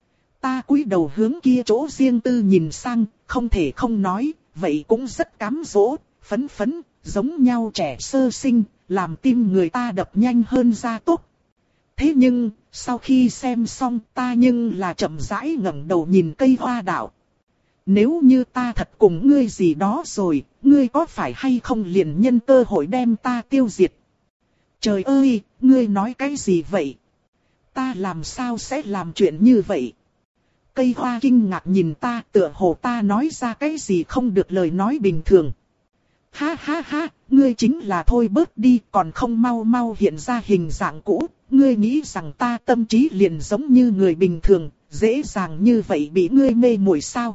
Ta cúi đầu hướng kia chỗ riêng tư nhìn sang, không thể không nói, vậy cũng rất cám dỗ, phấn phấn, giống nhau trẻ sơ sinh, làm tim người ta đập nhanh hơn gia tốc. Thế nhưng, sau khi xem xong ta nhưng là chậm rãi ngẩng đầu nhìn cây hoa đạo. Nếu như ta thật cùng ngươi gì đó rồi, ngươi có phải hay không liền nhân cơ hội đem ta tiêu diệt? Trời ơi, ngươi nói cái gì vậy? Ta làm sao sẽ làm chuyện như vậy? Cây hoa kinh ngạc nhìn ta, tựa hồ ta nói ra cái gì không được lời nói bình thường. Ha ha ha, ngươi chính là thôi bớt đi, còn không mau mau hiện ra hình dạng cũ. Ngươi nghĩ rằng ta tâm trí liền giống như người bình thường, dễ dàng như vậy bị ngươi mê muội sao?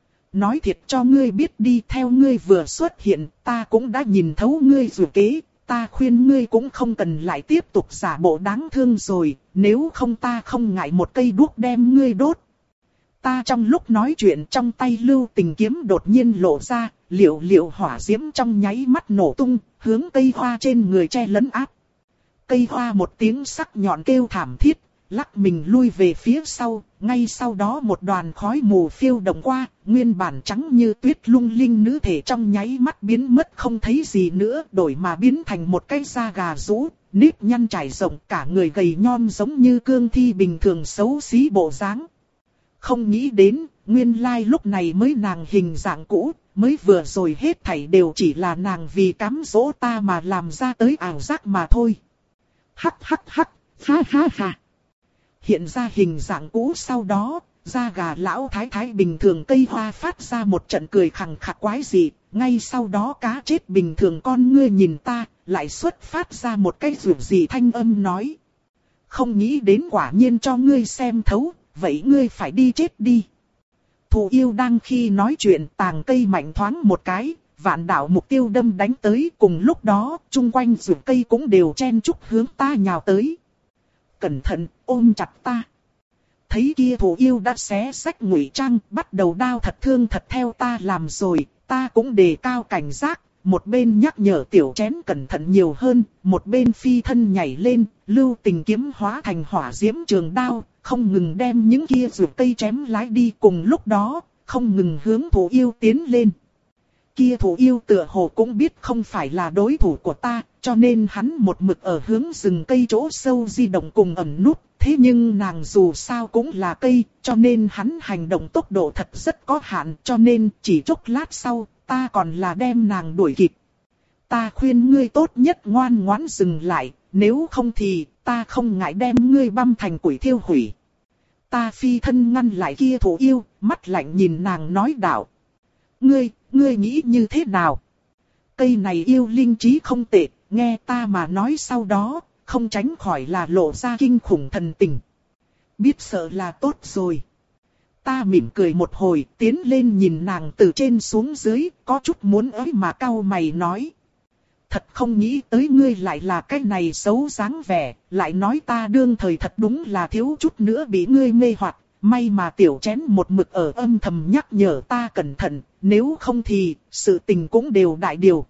Nói thiệt cho ngươi biết đi, theo ngươi vừa xuất hiện, ta cũng đã nhìn thấu ngươi dù kế. Ta khuyên ngươi cũng không cần lại tiếp tục giả bộ đáng thương rồi, nếu không ta không ngại một cây đuốc đem ngươi đốt. Ta trong lúc nói chuyện trong tay lưu tình kiếm đột nhiên lộ ra, liệu liệu hỏa diễm trong nháy mắt nổ tung, hướng cây hoa trên người che lấn áp. Cây hoa một tiếng sắc nhọn kêu thảm thiết, lắc mình lui về phía sau, ngay sau đó một đoàn khói mù phiêu động qua, nguyên bản trắng như tuyết lung linh nữ thể trong nháy mắt biến mất không thấy gì nữa, đổi mà biến thành một cái da gà rũ, nếp nhăn trải rộng, cả người gầy nhom giống như cương thi bình thường xấu xí bộ dáng. Không nghĩ đến, nguyên lai lúc này mới nàng hình dạng cũ, mới vừa rồi hết thảy đều chỉ là nàng vì cám dỗ ta mà làm ra tới ảo giác mà thôi. Hắc hắc hắc, ha ha ha. Hiện ra hình dạng cũ sau đó, da gà lão thái thái bình thường cây hoa phát ra một trận cười khằng khặc quái dị, ngay sau đó cá chết bình thường con ngươi nhìn ta, lại xuất phát ra một cái rủi dị thanh âm nói. Không nghĩ đến quả nhiên cho ngươi xem thấu, vậy ngươi phải đi chết đi. Thù yêu đang khi nói chuyện tàng cây mạnh thoáng một cái, vạn đạo mục tiêu đâm đánh tới, cùng lúc đó, chung quanh rủi cây cũng đều chen chúc hướng ta nhào tới. Cẩn thận, ôm chặt ta. Thấy kia thù yêu đã xé xách ngụy trang, bắt đầu đao thật thương thật theo ta làm rồi, ta cũng đề cao cảnh giác, một bên nhắc nhở tiểu chén cẩn thận nhiều hơn, một bên phi thân nhảy lên, lưu tình kiếm hóa thành hỏa diễm trường đao, không ngừng đem những kia rượu cây chém lái đi, cùng lúc đó, không ngừng hướng thù yêu tiến lên. Kia thù yêu tựa hồ cũng biết không phải là đối thủ của ta, cho nên hắn một mực ở hướng rừng cây chỗ sâu di động cùng ẩn nút, thế nhưng nàng dù sao cũng là cây, cho nên hắn hành động tốc độ thật rất có hạn, cho nên chỉ chốc lát sau, ta còn là đem nàng đuổi kịp. Ta khuyên ngươi tốt nhất ngoan ngoãn dừng lại, nếu không thì ta không ngại đem ngươi băm thành củi thiêu hủy. Ta phi thân ngăn lại kia thù yêu, mắt lạnh nhìn nàng nói đạo. Ngươi, ngươi nghĩ như thế nào? Cây này yêu linh trí không tệ, nghe ta mà nói sau đó, không tránh khỏi là lộ ra kinh khủng thần tình. Biết sợ là tốt rồi. Ta mỉm cười một hồi, tiến lên nhìn nàng từ trên xuống dưới, có chút muốn ới mà cau mày nói. Thật không nghĩ tới ngươi lại là cái này xấu dáng vẻ, lại nói ta đương thời thật đúng là thiếu chút nữa bị ngươi mê hoặc. May mà tiểu chén một mực ở âm thầm nhắc nhở ta cẩn thận, nếu không thì sự tình cũng đều đại điều.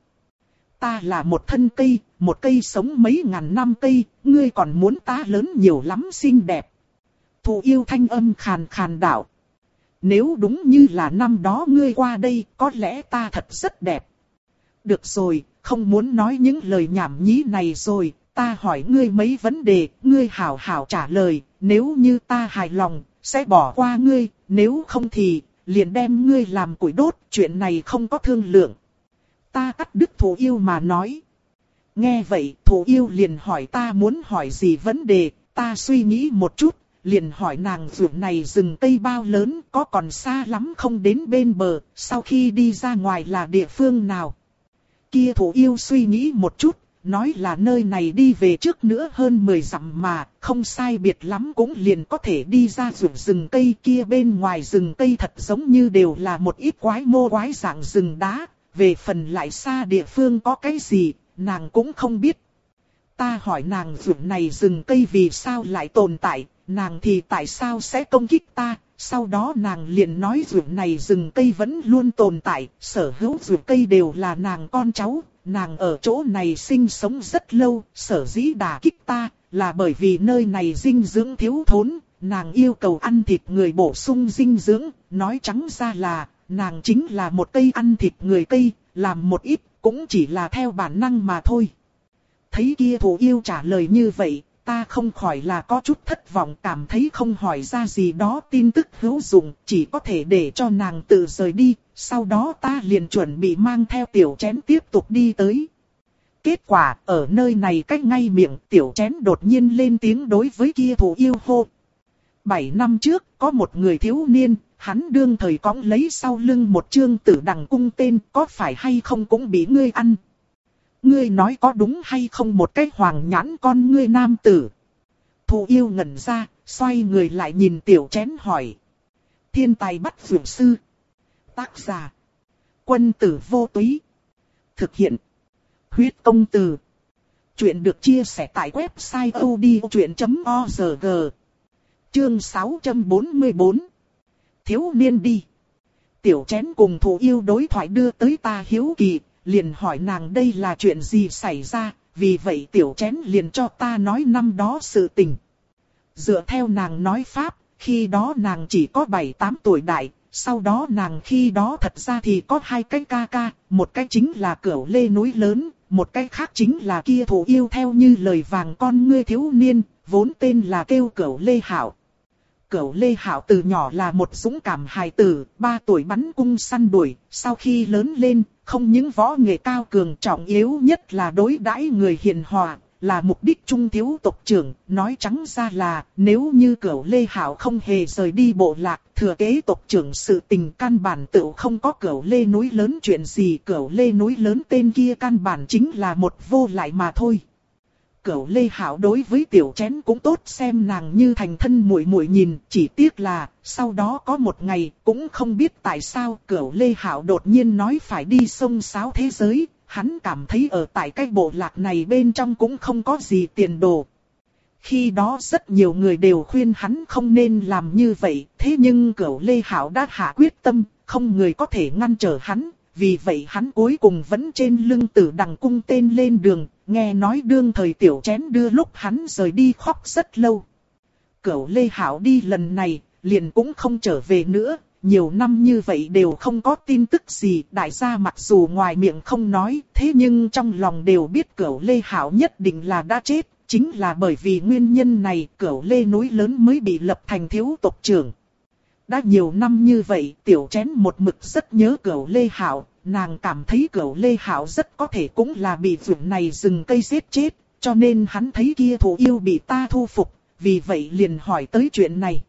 Ta là một thân cây, một cây sống mấy ngàn năm cây, ngươi còn muốn ta lớn nhiều lắm xinh đẹp. Thù yêu thanh âm khàn khàn đạo. Nếu đúng như là năm đó ngươi qua đây, có lẽ ta thật rất đẹp. Được rồi, không muốn nói những lời nhảm nhí này rồi, ta hỏi ngươi mấy vấn đề, ngươi hảo hảo trả lời, nếu như ta hài lòng, sẽ bỏ qua ngươi, nếu không thì, liền đem ngươi làm củi đốt, chuyện này không có thương lượng. Ta cắt đứt thù yêu mà nói. Nghe vậy, thù yêu liền hỏi ta muốn hỏi gì vấn đề, ta suy nghĩ một chút, liền hỏi nàng ruộng này rừng cây bao lớn, có còn xa lắm không đến bên bờ, sau khi đi ra ngoài là địa phương nào. Kia thù yêu suy nghĩ một chút, nói là nơi này đi về trước nữa hơn mười dặm mà, không sai biệt lắm cũng liền có thể đi ra ruộng rừng cây kia. Bên ngoài rừng cây thật giống như đều là một ít quái mô quái dạng rừng đá, về phần lại xa địa phương có cái gì, nàng cũng không biết. Ta hỏi nàng ruộng này rừng cây vì sao lại tồn tại, nàng thì tại sao sẽ công kích ta. Sau đó nàng liền nói ruộng này rừng cây vẫn luôn tồn tại, sở hữu ruộng cây đều là nàng con cháu, nàng ở chỗ này sinh sống rất lâu, sở dĩ đả kích ta, là bởi vì nơi này dinh dưỡng thiếu thốn, nàng yêu cầu ăn thịt người bổ sung dinh dưỡng, nói trắng ra là, nàng chính là một cây ăn thịt người cây, làm một ít, cũng chỉ là theo bản năng mà thôi. Thấy kia thú yêu trả lời như vậy, ta không khỏi là có chút thất vọng, cảm thấy không hỏi ra gì đó tin tức hữu dụng, chỉ có thể để cho nàng tự rời đi, sau đó ta liền chuẩn bị mang theo tiểu chén tiếp tục đi tới. Kết quả, ở nơi này cách ngay miệng, tiểu chén đột nhiên lên tiếng đối với kia thú yêu hô. Bảy năm trước, có một người thiếu niên, hắn đương thời cõng lấy sau lưng một chương tử đằng cung tên, có phải hay không cũng bị ngươi ăn. Ngươi nói có đúng hay không một cái hoàng nhãn con ngươi nam tử. Thù yêu ngẩn ra, xoay người lại nhìn tiểu chén hỏi. Thiên tài bắt phượng sư. Tác giả. Quân tử vô túy. Thực hiện. Huyết công từ. Chuyện được chia sẻ tại website odchuyện chấm org. Chương sáu trăm bốn mươi bốn. Thiếu niên đi. Tiểu chén cùng thù yêu đối thoại đưa tới ta hiếu kỳ. Liền hỏi nàng đây là chuyện gì xảy ra, vì vậy tiểu chén liền cho ta nói năm đó sự tình. Dựa theo nàng nói pháp, khi đó nàng chỉ có bảy tám tuổi đại, sau đó nàng khi đó thật ra thì có hai cái ca ca, một cái chính là Cửu Lê núi lớn, một cái khác chính là kia thú yêu theo như lời vàng con ngươi thiếu niên, vốn tên là kêu Cửu Lê Hạo. Cửu Lê Hạo từ nhỏ là một dũng cảm hài tử, ba tuổi bắn cung săn đuổi, sau khi lớn lên, không những võ nghệ cao cường, trọng yếu nhất là đối đãi người hiền hòa, là mục đích trung thiếu tộc trưởng. Nói trắng ra là, nếu như Cửu Lê Hạo không hề rời đi bộ lạc, thừa kế tộc trưởng sự tình căn bản tự không có Cửu Lê núi lớn chuyện gì. Cửu Lê núi lớn tên kia căn bản chính là một vô lại mà thôi. Cửu Lê Hạo đối với tiểu chén cũng tốt, xem nàng như thành thân muội muội nhìn, chỉ tiếc là sau đó có một ngày cũng không biết tại sao Cửu Lê Hạo đột nhiên nói phải đi xông xáo thế giới, hắn cảm thấy ở tại cái bộ lạc này bên trong cũng không có gì tiền đồ. Khi đó rất nhiều người đều khuyên hắn không nên làm như vậy, thế nhưng Cửu Lê Hạo đã hạ quyết tâm, không người có thể ngăn trở hắn. Vì vậy hắn cuối cùng vẫn trên lưng tử đằng cung tên lên đường, nghe nói đương thời tiểu chén đưa lúc hắn rời đi khóc rất lâu. Cửu Lê Hạo đi lần này, liền cũng không trở về nữa, nhiều năm như vậy đều không có tin tức gì. Đại gia mặc dù ngoài miệng không nói, thế nhưng trong lòng đều biết Cửu Lê Hạo nhất định là đã chết, chính là bởi vì nguyên nhân này Cửu Lê núi lớn mới bị lập thành thiếu tộc trưởng. Đã nhiều năm như vậy, tiểu chén một mực rất nhớ Cửu Lê Hạo, nàng cảm thấy Cửu Lê Hạo rất có thể cũng là bị ruộng này rừng cây giết chết, cho nên hắn thấy kia thú yêu bị ta thu phục, vì vậy liền hỏi tới chuyện này.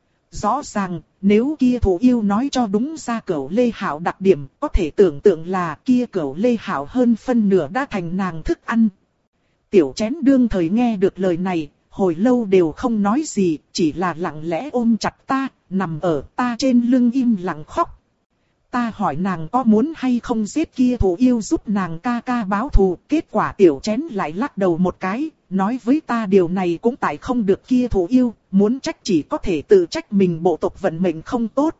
Rõ ràng, nếu kia thú yêu nói cho đúng ra Cửu Lê Hạo đặc điểm, có thể tưởng tượng là kia Cửu Lê Hạo hơn phân nửa đã thành nàng thức ăn. Tiểu chén đương thời nghe được lời này, hồi lâu đều không nói gì, chỉ là lặng lẽ ôm chặt ta, nằm ở ta trên lưng im lặng khóc. Ta hỏi nàng có muốn hay không giết kia thú yêu giúp nàng ca ca báo thù, kết quả tiểu chén lại lắc đầu một cái, nói với ta điều này cũng tại không được kia thú yêu, muốn trách chỉ có thể tự trách mình bộ tộc vận mệnh không tốt.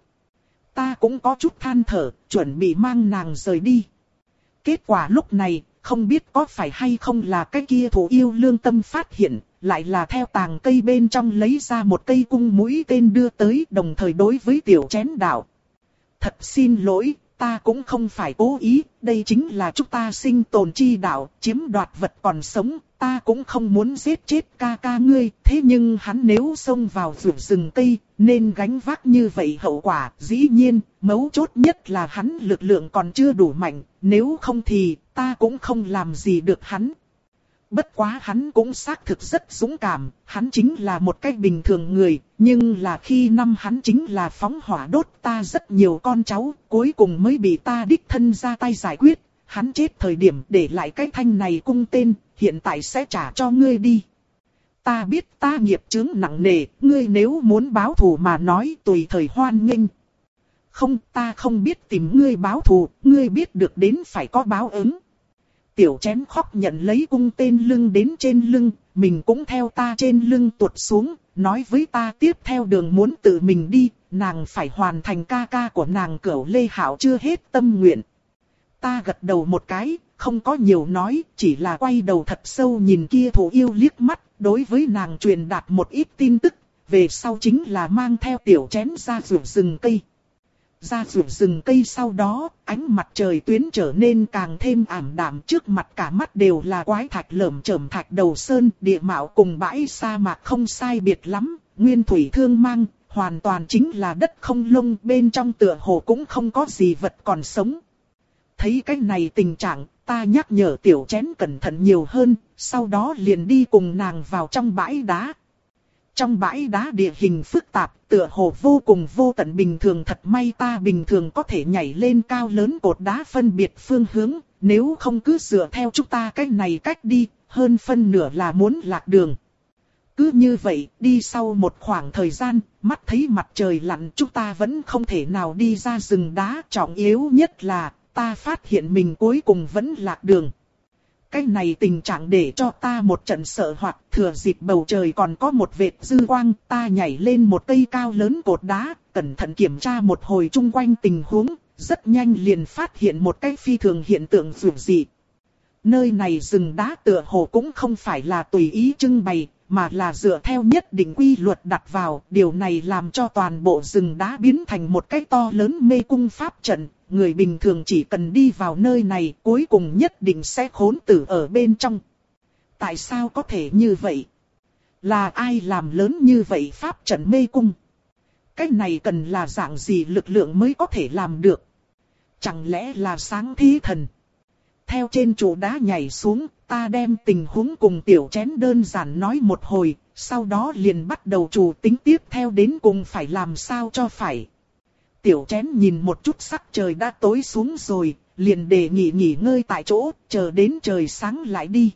Ta cũng có chút than thở, chuẩn bị mang nàng rời đi. Kết quả lúc này, không biết có phải hay không là cái kia thú yêu lương tâm phát hiện, lại là theo tàng cây bên trong lấy ra một cây cung mũi tên đưa tới, đồng thời đối với tiểu chén đạo. Thật xin lỗi, ta cũng không phải cố ý, đây chính là chúng ta sinh tồn chi đạo, chiếm đoạt vật còn sống, ta cũng không muốn giết chết ca ca ngươi, thế nhưng hắn nếu xông vào ruộng rừng cây, nên gánh vác như vậy hậu quả. Dĩ nhiên, mấu chốt nhất là hắn lực lượng còn chưa đủ mạnh, nếu không thì ta cũng không làm gì được hắn. Bất quá hắn cũng xác thực rất dũng cảm, hắn chính là một cách bình thường người, nhưng là khi năm hắn chính là phóng hỏa đốt ta rất nhiều con cháu, cuối cùng mới bị ta đích thân ra tay giải quyết. Hắn chết thời điểm để lại cái thanh này cung tên, hiện tại sẽ trả cho ngươi đi. Ta biết ta nghiệp chướng nặng nề, ngươi nếu muốn báo thù mà nói tùy thời hoan nghênh. Không, ta không biết tìm ngươi báo thù, ngươi biết được đến phải có báo ứng. Tiểu chén khóc nhận lấy cung tên lưng đến trên lưng, mình cũng theo ta trên lưng tuột xuống, nói với ta tiếp theo đường muốn tự mình đi, nàng phải hoàn thành ca ca của nàng Cửu Lê Hạo chưa hết tâm nguyện. Ta gật đầu một cái, không có nhiều nói, chỉ là quay đầu thật sâu nhìn kia thủ yêu liếc mắt, đối với nàng truyền đạt một ít tin tức, về sau chính là mang theo tiểu chén ra ruộng rừng cây. Ra ruộng rừng cây sau đó, ánh mặt trời tuyến trở nên càng thêm ảm đạm, trước mặt cả mắt đều là quái thạch lởm chởm thạch đầu sơn, địa mạo cùng bãi sa mạc không sai biệt lắm, nguyên thủy thương mang, hoàn toàn chính là đất không lông, bên trong tựa hồ cũng không có gì vật còn sống. Thấy cái này tình trạng, ta nhắc nhở tiểu chén cẩn thận nhiều hơn, sau đó liền đi cùng nàng vào trong bãi đá. Trong bãi đá địa hình phức tạp, tựa hồ vô cùng vô tận, bình thường thật may ta bình thường có thể nhảy lên cao lớn cột đá phân biệt phương hướng, nếu không cứ dựa theo chúng ta cái này cách đi, hơn phân nửa là muốn lạc đường. Cứ như vậy, đi sau một khoảng thời gian, mắt thấy mặt trời lặn chúng ta vẫn không thể nào đi ra rừng đá, trọng yếu nhất là ta phát hiện mình cuối cùng vẫn lạc đường. Cái này tình trạng để cho ta một trận sợ hoặc, thừa dịp bầu trời còn có một vệt dư quang, ta nhảy lên một cây cao lớn cột đá, cẩn thận kiểm tra một hồi chung quanh tình huống, rất nhanh liền phát hiện một cái phi thường hiện tượng dữ dị. Nơi này rừng đá tựa hồ cũng không phải là tùy ý trưng bày, mà là dựa theo nhất định quy luật đặt vào, điều này làm cho toàn bộ rừng đá biến thành một cái to lớn mê cung pháp trận. Người bình thường chỉ cần đi vào nơi này cuối cùng nhất định sẽ khốn tử ở bên trong. Tại sao có thể như vậy? Là ai làm lớn như vậy pháp trận mê cung? Cái này cần là dạng gì lực lượng mới có thể làm được? Chẳng lẽ là sáng thí thần? Theo trên trụ đá nhảy xuống, ta đem tình huống cùng tiểu chén đơn giản nói một hồi, sau đó liền bắt đầu chủ tính tiếp theo đến cùng phải làm sao cho phải. Tiểu chén nhìn một chút sắc trời đã tối xuống rồi, liền đề nghị nghỉ ngơi tại chỗ, chờ đến trời sáng lại đi.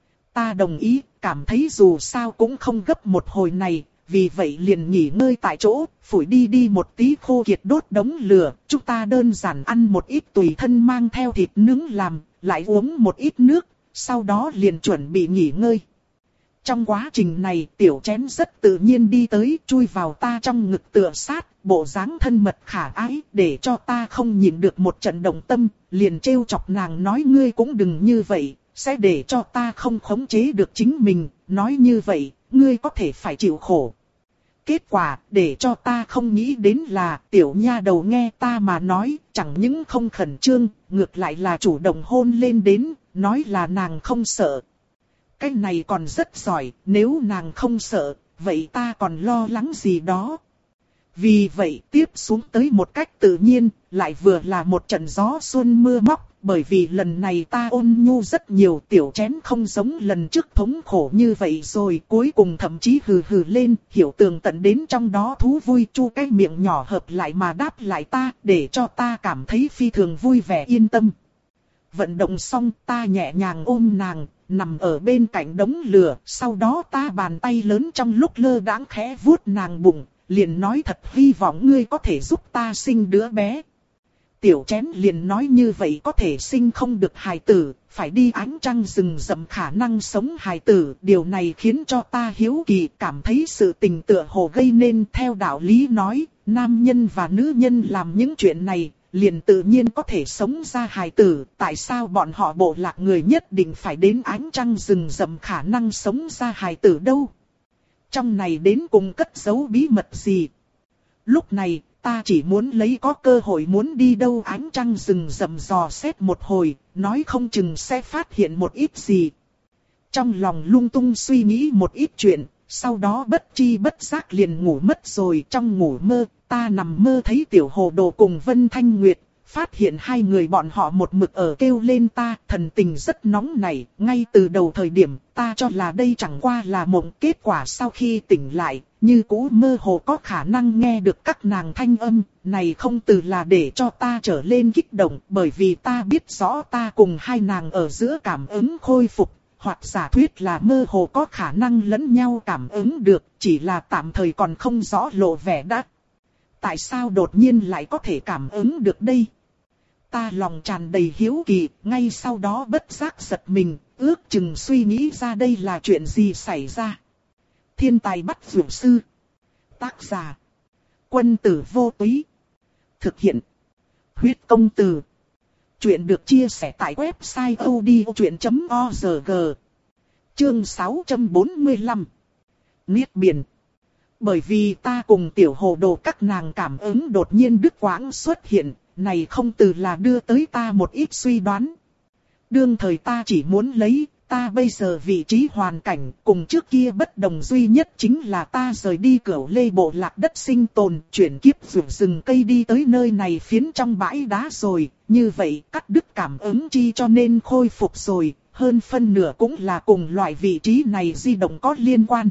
Ta đồng ý, cảm thấy dù sao cũng không gấp một hồi này, vì vậy liền nghỉ ngơi tại chỗ, phủi đi đi một tí khô kiệt đốt đống lửa, chúng ta đơn giản ăn một ít tùy thân mang theo thịt nướng làm, lại uống một ít nước, sau đó liền chuẩn bị nghỉ ngơi. Trong quá trình này tiểu chén rất tự nhiên đi tới, chui vào ta trong ngực tựa sát, bộ dáng thân mật khả ái, để cho ta không nhịn được một trận động tâm, liền trêu chọc nàng nói ngươi cũng đừng như vậy, sẽ để cho ta không khống chế được chính mình, nói như vậy, ngươi có thể phải chịu khổ. Kết quả, để cho ta không nghĩ đến là tiểu nha đầu nghe ta mà nói, chẳng những không khẩn trương, ngược lại là chủ động hôn lên đến, nói là nàng không sợ. Cái này còn rất giỏi, nếu nàng không sợ, vậy ta còn lo lắng gì đó. Vì vậy tiếp xuống tới một cách tự nhiên, lại vừa là một trận gió xuân mưa móc, bởi vì lần này ta ôn nhu rất nhiều, tiểu chén không giống lần trước thống khổ như vậy rồi, cuối cùng thậm chí hừ hừ lên, hiểu tường tận đến trong đó thú vui, chu cái miệng nhỏ hợp lại mà đáp lại ta, để cho ta cảm thấy phi thường vui vẻ yên tâm. Vận động xong ta nhẹ nhàng ôm nàng, nằm ở bên cạnh đống lửa, sau đó ta bàn tay lớn trong lúc lơ đãng khẽ vuốt nàng bụng, liền nói thật hy vọng ngươi có thể giúp ta sinh đứa bé. Tiểu chén liền nói như vậy có thể sinh không được hài tử, phải đi ánh trăng rừng rậm khả năng sống hài tử. Điều này khiến cho ta hiếu kỳ, cảm thấy sự tình tựa hồ gây nên theo đạo lý nói, nam nhân và nữ nhân làm những chuyện này, liền tự nhiên có thể sống ra hài tử. Tại sao bọn họ bộ lạc người nhất định phải đến ánh trăng rừng rậm khả năng sống ra hài tử đâu? Trong này đến cùng cất giấu bí mật gì? Lúc này, ta chỉ muốn lấy có cơ hội muốn đi đâu ánh trăng rừng rậm dò xét một hồi, nói không chừng sẽ phát hiện một ít gì. Trong lòng lung tung suy nghĩ một ít chuyện, sau đó bất chi bất giác liền ngủ mất rồi. Trong ngủ mơ, ta nằm mơ thấy Tiểu Hồ Đồ cùng Vân Thanh Nguyệt, phát hiện hai người bọn họ một mực ở kêu lên ta, thần tình rất nóng nảy. Ngay từ đầu thời điểm, ta cho là đây chẳng qua là mộng, kết quả sau khi tỉnh lại, như cũ mơ hồ có khả năng nghe được các nàng thanh âm, này không từ là để cho ta trở lên kích động, bởi vì ta biết rõ ta cùng hai nàng ở giữa cảm ứng khôi phục, hoặc giả thuyết là mơ hồ có khả năng lẫn nhau cảm ứng được, chỉ là tạm thời còn không rõ lộ vẻ đã. Tại sao đột nhiên lại có thể cảm ứng được đây? Ta lòng tràn đầy hiếu kỳ, ngay sau đó bất giác giật mình, ước chừng suy nghĩ ra đây là chuyện gì xảy ra. Thiên tài bắt vượt sư. Tác giả: Quân tử vô túy. Thực hiện: Huyết công từ. Chuyện được chia sẻ tại website odchuyện chấm org. Chương sáu trăm bốn mươi lăm. Niết biển. Bởi vì ta cùng tiểu hồ đồ các nàng cảm ứng đột nhiên đứt quãng xuất hiện, này không từ là đưa tới ta một ít suy đoán. Đương thời ta chỉ muốn lấy, ta bây giờ vị trí hoàn cảnh cùng trước kia bất đồng duy nhất chính là ta rời đi Cửu Lê bộ lạc đất sinh tồn, chuyển kiếp vượt rừng cây đi tới nơi này phiến trong bãi đá rồi, như vậy cắt đứt cảm ứng chi cho nên khôi phục rồi, hơn phân nửa cũng là cùng loại vị trí này di động có liên quan.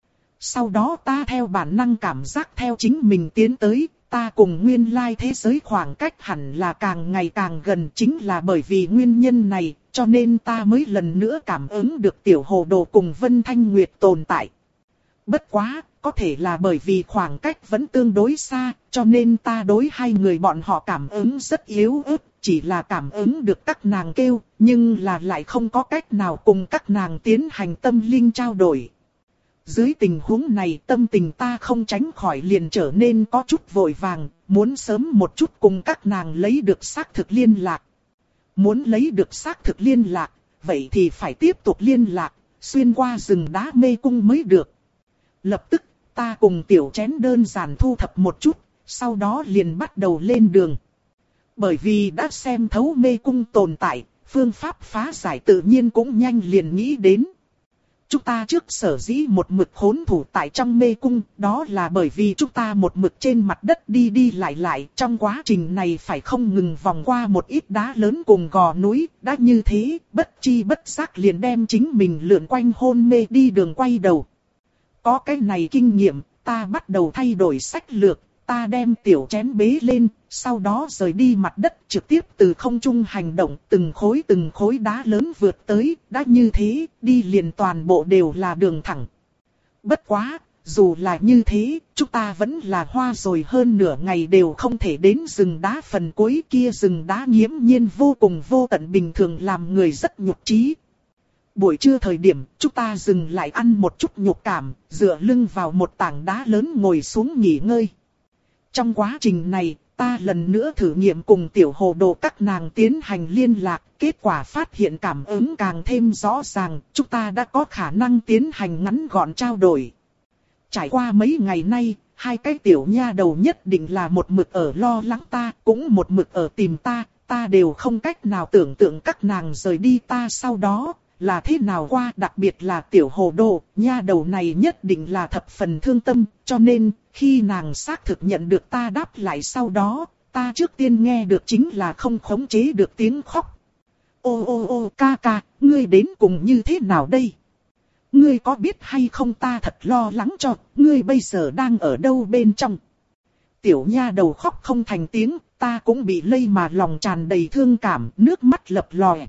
Sau đó ta theo bản năng cảm giác theo chính mình tiến tới, ta cùng nguyên lai thế giới khoảng cách hẳn là càng ngày càng gần, chính là bởi vì nguyên nhân này, cho nên ta mới lần nữa cảm ứng được tiểu hồ đồ cùng Vân Thanh Nguyệt tồn tại. Bất quá, có thể là bởi vì khoảng cách vẫn tương đối xa, cho nên ta đối hai người bọn họ cảm ứng rất yếu ớt, chỉ là cảm ứng được các nàng kêu, nhưng là lại không có cách nào cùng các nàng tiến hành tâm linh trao đổi. Dưới tình huống này tâm tình ta không tránh khỏi liền trở nên có chút vội vàng, muốn sớm một chút cùng các nàng lấy được xác thực liên lạc. Muốn lấy được xác thực liên lạc, vậy thì phải tiếp tục liên lạc, xuyên qua rừng đá mê cung mới được. Lập tức, ta cùng tiểu chén đơn giản thu thập một chút, sau đó liền bắt đầu lên đường. Bởi vì đã xem thấu mê cung tồn tại, phương pháp phá giải tự nhiên cũng nhanh liền nghĩ đến. Chúng ta trước sở dĩ một mực khốn thủ tại trong mê cung, đó là bởi vì chúng ta một mực trên mặt đất đi đi lại lại, trong quá trình này phải không ngừng vòng qua một ít đá lớn cùng gò núi, đã như thế, bất chi bất giác liền đem chính mình lượn quanh hôn mê đi đường quay đầu. Có cái này kinh nghiệm, ta bắt đầu thay đổi sách lược, ta đem tiểu chén bế lên, sau đó rời đi mặt đất trực tiếp từ không trung hành động, từng khối từng khối đá lớn vượt tới, đã như thế, đi liền toàn bộ đều là đường thẳng. Bất quá, dù là như thế, chúng ta vẫn là hoa rồi hơn nửa ngày đều không thể đến rừng đá phần cuối kia, rừng đá nghiễm nhiên vô cùng vô tận bình thường làm người rất nhục trí. Buổi trưa thời điểm, chúng ta dừng lại ăn một chút nhục cảm, dựa lưng vào một tảng đá lớn ngồi xuống nghỉ ngơi. Trong quá trình này, ta lần nữa thử nghiệm cùng tiểu hồ đồ các nàng tiến hành liên lạc, kết quả phát hiện cảm ứng càng thêm rõ ràng, chúng ta đã có khả năng tiến hành ngắn gọn trao đổi. Trải qua mấy ngày nay, hai cái tiểu nha đầu nhất định là một mực ở lo lắng ta, cũng một mực ở tìm ta, ta đều không cách nào tưởng tượng các nàng rời đi ta sau đó là thế nào qua, đặc biệt là tiểu hồ đồ, nha đầu này nhất định là thập phần thương tâm, cho nên, khi nàng xác thực nhận được ta đáp lại sau đó, ta trước tiên nghe được chính là không khống chế được tiếng khóc. Ô ô ô ca ca, ngươi đến cùng như thế nào đây? Ngươi có biết hay không, ta thật lo lắng cho, ngươi bây giờ đang ở đâu bên trong? Tiểu nha đầu khóc không thành tiếng, ta cũng bị lây mà lòng tràn đầy thương cảm, nước mắt lập lòe.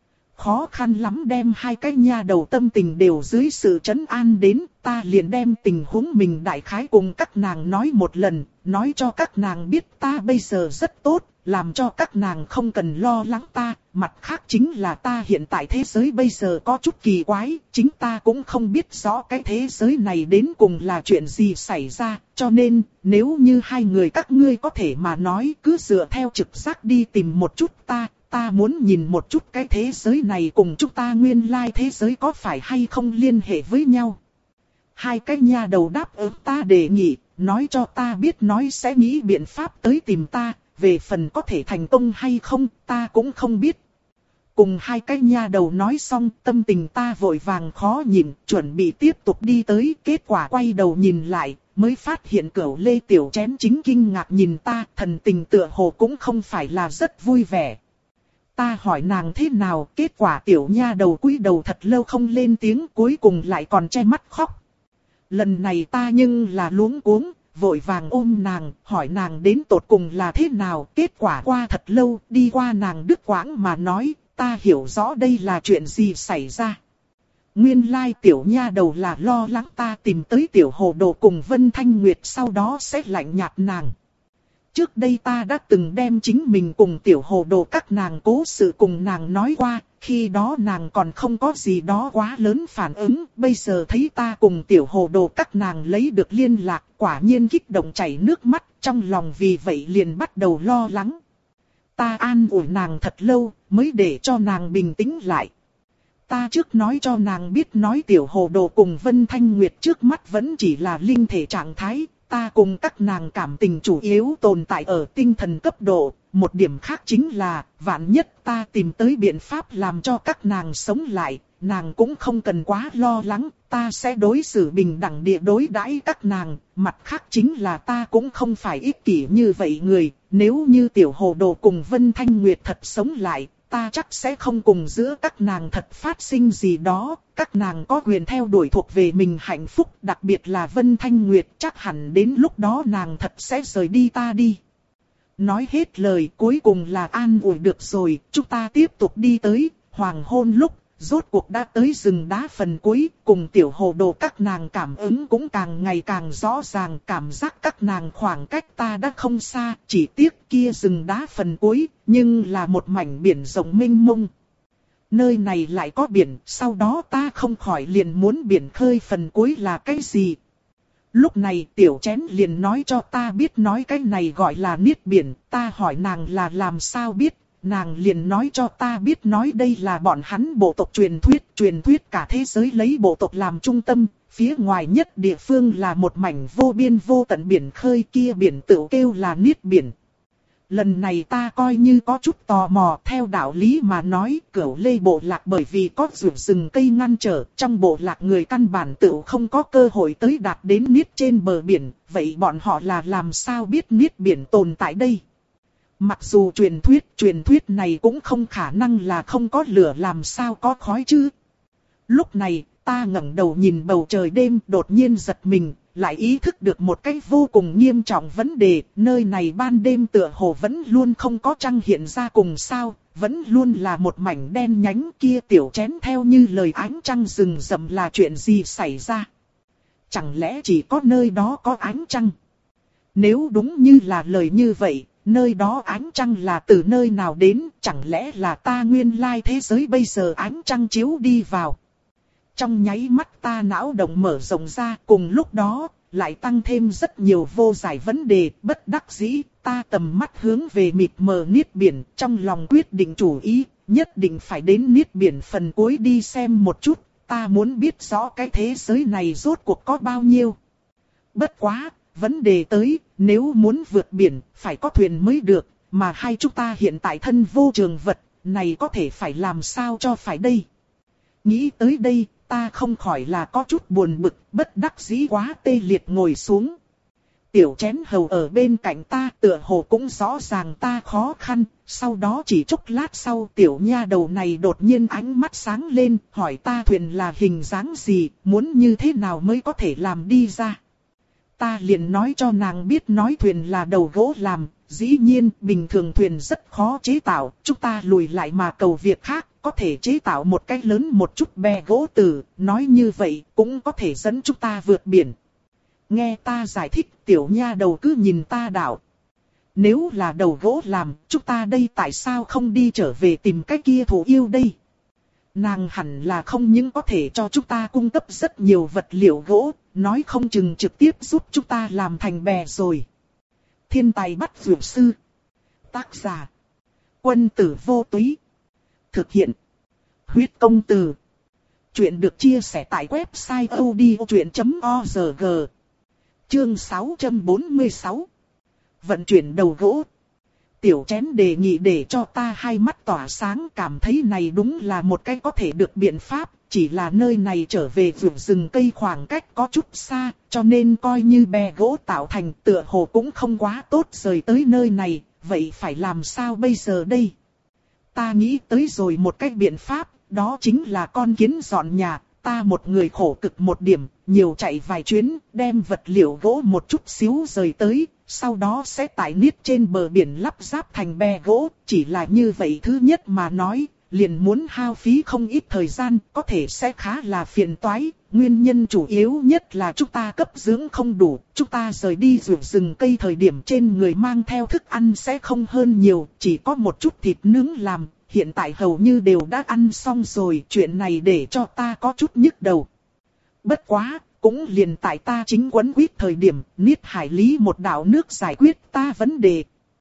Khó khăn lắm đem hai cái nha đầu tâm tình đều dưới sự trấn an đến, ta liền đem tình huống mình đại khái cùng các nàng nói một lần, nói cho các nàng biết ta bây giờ rất tốt, làm cho các nàng không cần lo lắng ta, mặt khác chính là ta hiện tại thế giới bây giờ có chút kỳ quái, chính ta cũng không biết rõ cái thế giới này đến cùng là chuyện gì xảy ra, cho nên, nếu như hai người các ngươi có thể mà nói cứ dựa theo trực giác đi tìm một chút ta. Ta muốn nhìn một chút cái thế giới này cùng chúng ta nguyên lai thế giới có phải hay không liên hệ với nhau. Hai cái nha đầu đáp ứng ta đề nghị, nói cho ta biết nói sẽ nghĩ biện pháp tới tìm ta, về phần có thể thành công hay không, ta cũng không biết. Cùng hai cái nha đầu nói xong, tâm tình ta vội vàng khó nhìn, chuẩn bị tiếp tục đi tới, kết quả quay đầu nhìn lại, mới phát hiện Cửu Lê tiểu chén chính kinh ngạc nhìn ta, thần tình tựa hồ cũng không phải là rất vui vẻ. Ta hỏi nàng thế nào, kết quả tiểu nha đầu cúi đầu thật lâu không lên tiếng, cuối cùng lại còn che mắt khóc. Lần này ta nhưng là luống cuống, vội vàng ôm nàng, hỏi nàng đến tột cùng là thế nào, kết quả qua thật lâu, đi qua nàng đứt quãng mà nói, ta hiểu rõ đây là chuyện gì xảy ra. Nguyên lai tiểu nha đầu là lo lắng ta tìm tới tiểu hồ đồ cùng Vân Thanh Nguyệt sau đó sẽ lạnh nhạt nàng. Trước đây ta đã từng đem chính mình cùng tiểu hồ đồ các nàng cố sự cùng nàng nói qua, khi đó nàng còn không có gì đó quá lớn phản ứng, bây giờ thấy ta cùng tiểu hồ đồ các nàng lấy được liên lạc, quả nhiên kích động chảy nước mắt, trong lòng vì vậy liền bắt đầu lo lắng. Ta an ủi nàng thật lâu, mới để cho nàng bình tĩnh lại. Ta trước nói cho nàng biết nói tiểu hồ đồ cùng Vân Thanh Nguyệt trước mắt vẫn chỉ là linh thể trạng thái, ta cùng các nàng cảm tình chủ yếu tồn tại ở tinh thần cấp độ. Một điểm khác chính là, vạn nhất ta tìm tới biện pháp làm cho các nàng sống lại, nàng cũng không cần quá lo lắng, ta sẽ đối xử bình đẳng địa đối đãi các nàng. Mặt khác chính là ta cũng không phải ích kỷ như vậy người, nếu như tiểu hồ đồ cùng Vân Thanh Nguyệt thật sống lại, ta chắc sẽ không cùng giữa các nàng thật phát sinh gì đó, các nàng có quyền theo đuổi thuộc về mình hạnh phúc, đặc biệt là Vân Thanh Nguyệt, chắc hẳn đến lúc đó nàng thật sẽ rời đi ta đi. Nói hết lời cuối cùng là an ủi được rồi, chúng ta tiếp tục đi tới, hoàng hôn lúc, rốt cuộc đã tới rừng đá phần cuối, cùng tiểu hồ đồ các nàng cảm ứng cũng càng ngày càng rõ ràng, cảm giác các nàng khoảng cách ta đã không xa, chỉ tiếc kia rừng đá phần cuối, nhưng là một mảnh biển rộng mênh mông. Nơi này lại có biển, sau đó ta không khỏi liền muốn biển khơi phần cuối là cái gì. Lúc này tiểu chén liền nói cho ta biết nói cái này gọi là niết biển, ta hỏi nàng là làm sao biết. Nàng liền nói cho ta biết nói đây là bọn hắn bộ tộc truyền thuyết, truyền thuyết cả thế giới lấy bộ tộc làm trung tâm, phía ngoài nhất địa phương là một mảnh vô biên vô tận biển khơi, kia biển tự kêu là niết biển. Lần này ta coi như có chút tò mò, theo đạo lý mà nói, Cửu Lê bộ lạc bởi vì có rừng rừng cây ngăn trở, trong bộ lạc người căn bản tự không có cơ hội tới đạt đến niết trên bờ biển, vậy bọn họ là làm sao biết niết biển tồn tại đây? Mặc dù truyền thuyết, truyền thuyết này cũng không khả năng là không có lửa làm sao có khói chứ. Lúc này, ta ngẩng đầu nhìn bầu trời đêm, đột nhiên giật mình, lại ý thức được một cái vô cùng nghiêm trọng vấn đề, nơi này ban đêm tựa hồ vẫn luôn không có trăng hiện ra cùng sao, vẫn luôn là một mảnh đen nhánh, kia tiểu chén theo như lời ánh trăng rừng rậm là chuyện gì xảy ra. Chẳng lẽ chỉ có nơi đó có ánh trăng? Nếu đúng như là lời như vậy, nơi đó ánh trăng là từ nơi nào đến, chẳng lẽ là ta nguyên lai thế giới bây giờ ánh trăng chiếu đi vào. Trong nháy mắt ta não động mở rộng ra, cùng lúc đó, lại tăng thêm rất nhiều vô giải vấn đề, bất đắc dĩ, ta tầm mắt hướng về mịt mờ niết biển, trong lòng quyết định chủ ý, nhất định phải đến niết biển phần cuối đi xem một chút, ta muốn biết rõ cái thế giới này rốt cuộc có bao nhiêu. Bất quá, vấn đề tới, nếu muốn vượt biển, phải có thuyền mới được, mà hai chúng ta hiện tại thân vô trường vật, này có thể phải làm sao cho phải đây. Nghĩ tới đây, ta không khỏi là có chút buồn bực, bất đắc dĩ quá tê liệt ngồi xuống. Tiểu chén hầu ở bên cạnh ta tựa hồ cũng rõ ràng ta khó khăn, sau đó chỉ chốc lát sau tiểu nha đầu này đột nhiên ánh mắt sáng lên, hỏi ta thuyền là hình dáng gì, muốn như thế nào mới có thể làm đi ra. Ta liền nói cho nàng biết nói thuyền là đầu gỗ làm, dĩ nhiên bình thường thuyền rất khó chế tạo, chúng ta lùi lại mà cầu việc khác, có thể chế tạo một cái lớn một chút bè gỗ tử, nói như vậy cũng có thể dẫn chúng ta vượt biển. Nghe ta giải thích tiểu nha đầu cứ nhìn ta đạo. Nếu là đầu gỗ làm, chúng ta đây tại sao không đi trở về tìm cái kia thủ yêu đây? Nàng hẳn là không những có thể cho chúng ta cung cấp rất nhiều vật liệu gỗ, nói không chừng trực tiếp giúp chúng ta làm thành bè rồi. Thiên tài bắt dược sư. Tác giả. Quân tử vô túy. Thực hiện. Huyết công từ. Chuyện được chia sẻ tại website odchuyện chấm org. Chương sáu trăm bốn mươi sáu. Vận chuyển đầu gỗ. Tiểu chén đề nghị để cho ta hai mắt tỏa sáng, cảm thấy này đúng là một cái có thể được biện pháp, chỉ là nơi này trở về vườn rừng cây khoảng cách có chút xa, cho nên coi như bè gỗ tạo thành tựa hồ cũng không quá tốt rời tới nơi này, vậy phải làm sao bây giờ đây? Ta nghĩ tới rồi một cái biện pháp, đó chính là con kiến dọn nhà, ta một người khổ cực một điểm, nhiều chạy vài chuyến, đem vật liệu gỗ một chút xíu rời tới. Sau đó sẽ tải niết trên bờ biển lắp ráp thành bè gỗ, chỉ là như vậy thứ nhất mà nói, liền muốn hao phí không ít thời gian, có thể sẽ khá là phiền toái. Nguyên nhân chủ yếu nhất là chúng ta cấp dưỡng không đủ, chúng ta rời đi ruộng rừng cây thời điểm trên người mang theo thức ăn sẽ không hơn nhiều, chỉ có một chút thịt nướng làm, hiện tại hầu như đều đã ăn xong rồi, chuyện này để cho ta có chút nhức đầu. Bất quá, cũng liền tại ta chính quấn quýt thời điểm, Niết Hải Lý một đạo nước giải quyết ta vấn đề.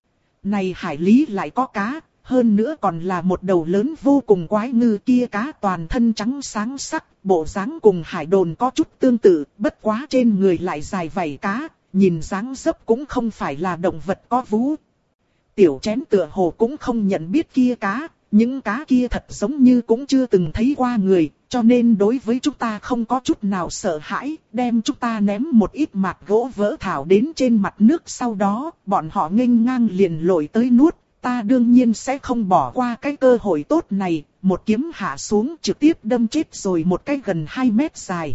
Này Hải Lý lại có cá, hơn nữa còn là một đầu lớn vô cùng quái ngư, kia cá toàn thân trắng sáng sắc, bộ dáng cùng hải đồn có chút tương tự, bất quá trên người lại dài vảy cá, nhìn dáng dấp cũng không phải là động vật có vú. Tiểu Chén tựa hồ cũng không nhận biết kia cá, những cá kia thật giống như cũng chưa từng thấy qua người, cho nên đối với chúng ta không có chút nào sợ hãi, đem chúng ta ném một ít mạt gỗ vỡ thảo đến trên mặt nước, sau đó bọn họ nghênh ngang liền lội tới nuốt. Ta đương nhiên sẽ không bỏ qua cái cơ hội tốt này, một kiếm hạ xuống trực tiếp đâm chết rồi một cái gần hai mét dài.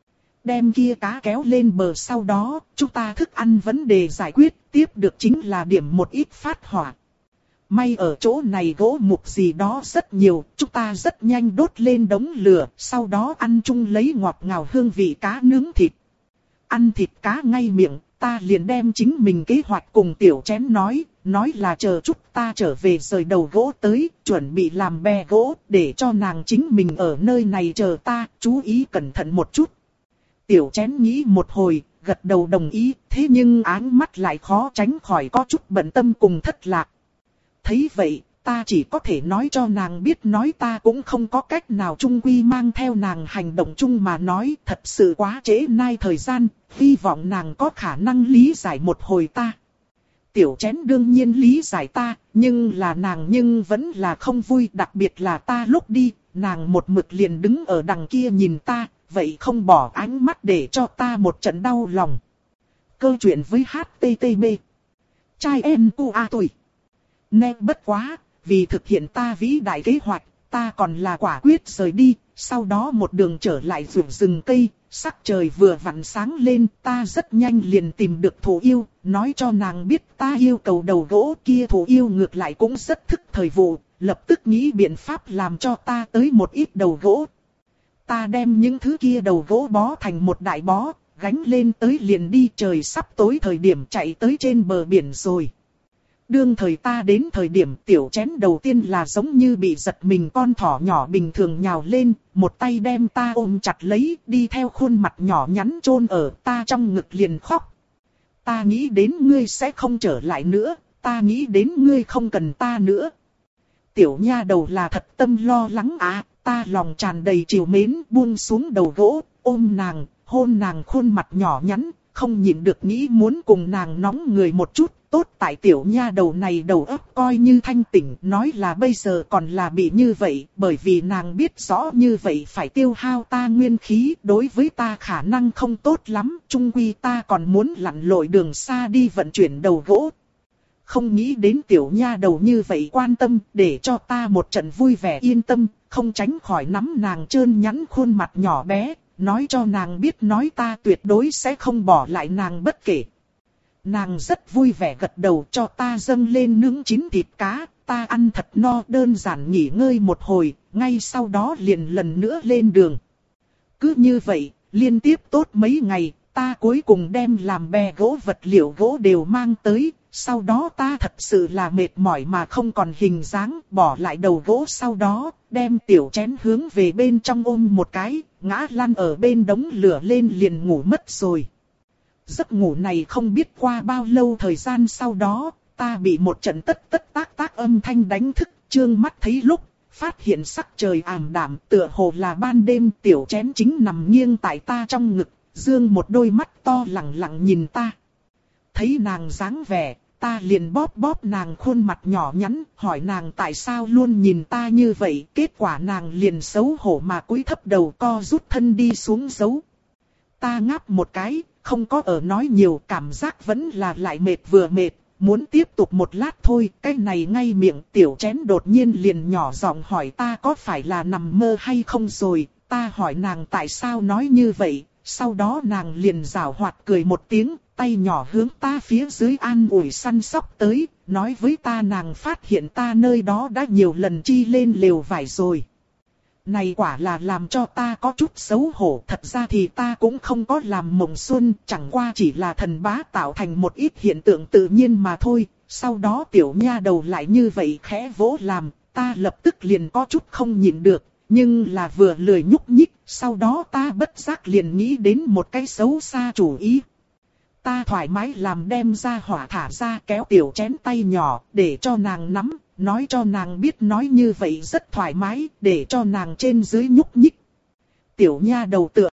Đem kia cá kéo lên bờ, sau đó, chúng ta thức ăn vấn đề giải quyết, tiếp được chính là điểm một ít phát hỏa. May ở chỗ này gỗ mục gì đó rất nhiều, chúng ta rất nhanh đốt lên đống lửa, sau đó ăn chung lấy ngọt ngào hương vị cá nướng thịt. Ăn thịt cá ngay miệng, ta liền đem chính mình kế hoạch cùng Tiểu Chén nói, nói là chờ chút ta trở về rời đầu gỗ tới, chuẩn bị làm bè gỗ, để cho nàng chính mình ở nơi này chờ ta, chú ý cẩn thận một chút. Tiểu Chén nghĩ một hồi, gật đầu đồng ý, thế nhưng áng mắt lại khó tránh khỏi có chút bận tâm cùng thất lạc. Thấy vậy, ta chỉ có thể nói cho nàng biết, nói ta cũng không có cách nào chung quy mang theo nàng hành động chung mà nói, thật sự quá trễ nay thời gian, hy vọng nàng có khả năng lý giải một hồi ta. Tiểu Chén đương nhiên lý giải ta, nhưng là nàng nhưng vẫn là không vui, đặc biệt là ta lúc đi, nàng một mực liền đứng ở đằng kia nhìn ta, vậy không bỏ ánh mắt để cho ta một trận đau lòng. Câu chuyện với hát tê tê bê. Trai em cu a tuổi. Nè bất quá, vì thực hiện ta vĩ đại kế hoạch, ta còn là quả quyết rời đi, sau đó một đường trở lại ruộng rừng cây, sắc trời vừa vặn sáng lên, ta rất nhanh liền tìm được Thổ Yêu, nói cho nàng biết ta yêu cầu đầu gỗ, kia Thổ Yêu ngược lại cũng rất thức thời vụ, lập tức nghĩ biện pháp làm cho ta tới một ít đầu gỗ. Ta đem những thứ kia đầu gỗ bó thành một đại bó, gánh lên tới liền đi, trời sắp tối thời điểm chạy tới trên bờ biển rồi. Đương thời ta đến thời điểm, Tiểu Chén đầu tiên là giống như bị giật mình con thỏ nhỏ bình thường nhào lên, một tay đem ta ôm chặt lấy, đi theo khuôn mặt nhỏ nhắn chôn ở ta trong ngực liền khóc. Ta nghĩ đến ngươi sẽ không trở lại nữa, ta nghĩ đến ngươi không cần ta nữa. Tiểu nha đầu là thật tâm lo lắng à, ta lòng tràn đầy trìu mến, buông xuống đầu gỗ, ôm nàng, hôn nàng khuôn mặt nhỏ nhắn, không nhịn được nghĩ muốn cùng nàng nóng người một chút. Tốt tại tiểu nha đầu này đầu óc coi như thanh tỉnh, nói là bây giờ còn là bị như vậy, bởi vì nàng biết rõ như vậy phải tiêu hao ta nguyên khí, đối với ta khả năng không tốt lắm, chung quy ta còn muốn lặn lội đường xa đi vận chuyển đầu gỗ. Không nghĩ đến tiểu nha đầu như vậy quan tâm, để cho ta một trận vui vẻ yên tâm, không tránh khỏi nắm nàng trơn nhẵn khuôn mặt nhỏ bé, nói cho nàng biết nói ta tuyệt đối sẽ không bỏ lại nàng bất kể. Nàng rất vui vẻ gật đầu, cho ta dâng lên nướng chín thịt cá, ta ăn thật no, đơn giản nghỉ ngơi một hồi, ngay sau đó liền lần nữa lên đường. Cứ như vậy, liên tiếp tốt mấy ngày, ta cuối cùng đem làm bè gỗ vật liệu gỗ đều mang tới, sau đó ta thật sự là mệt mỏi mà không còn hình dáng, bỏ lại đầu gỗ, sau đó đem Tiểu Chén hướng về bên trong ôm một cái, ngã lăn ở bên đống lửa lên liền ngủ mất rồi. Giấc ngủ này không biết qua bao lâu thời gian sau đó, ta bị một trận tất tất tác tác âm thanh đánh thức, trương mắt thấy lúc, phát hiện sắc trời ảm đạm, tựa hồ là ban đêm. Tiểu Chén chính nằm nghiêng tại ta trong ngực, dương một đôi mắt to lẳng lặng nhìn ta. Thấy nàng dáng vẻ, ta liền bóp bóp nàng khuôn mặt nhỏ nhắn, hỏi nàng tại sao luôn nhìn ta như vậy, kết quả nàng liền xấu hổ mà cúi thấp đầu co rút thân đi xuống giấu. Ta ngáp một cái, không có ở nói nhiều, cảm giác vẫn là lại mệt vừa mệt, muốn tiếp tục một lát thôi. Cái này ngay miệng Tiểu Chén đột nhiên liền nhỏ giọng hỏi ta có phải là nằm mơ hay không rồi. Ta hỏi nàng tại sao nói như vậy, sau đó nàng liền giảo hoạt cười một tiếng, tay nhỏ hướng ta phía dưới an ủi săn sóc tới, nói với ta nàng phát hiện ta nơi đó đã nhiều lần chi lên lều vải rồi. Này quả là làm cho ta có chút xấu hổ, thật ra thì ta cũng không có làm mộng xuân, chẳng qua chỉ là thần bá tạo thành một ít hiện tượng tự nhiên mà thôi. Sau đó tiểu nha đầu lại như vậy khẽ vỗ làm, ta lập tức liền có chút không nhịn được, nhưng là vừa lười nhúc nhích, sau đó ta bất giác liền nghĩ đến một cái xấu xa chủ ý. Ta thoải mái làm đem ra hỏa thả ra kéo tiểu chén tay nhỏ, để cho nàng nắm, nói cho nàng biết nói như vậy rất thoải mái, để cho nàng trên dưới nhúc nhích. Tiểu nha đầu tựa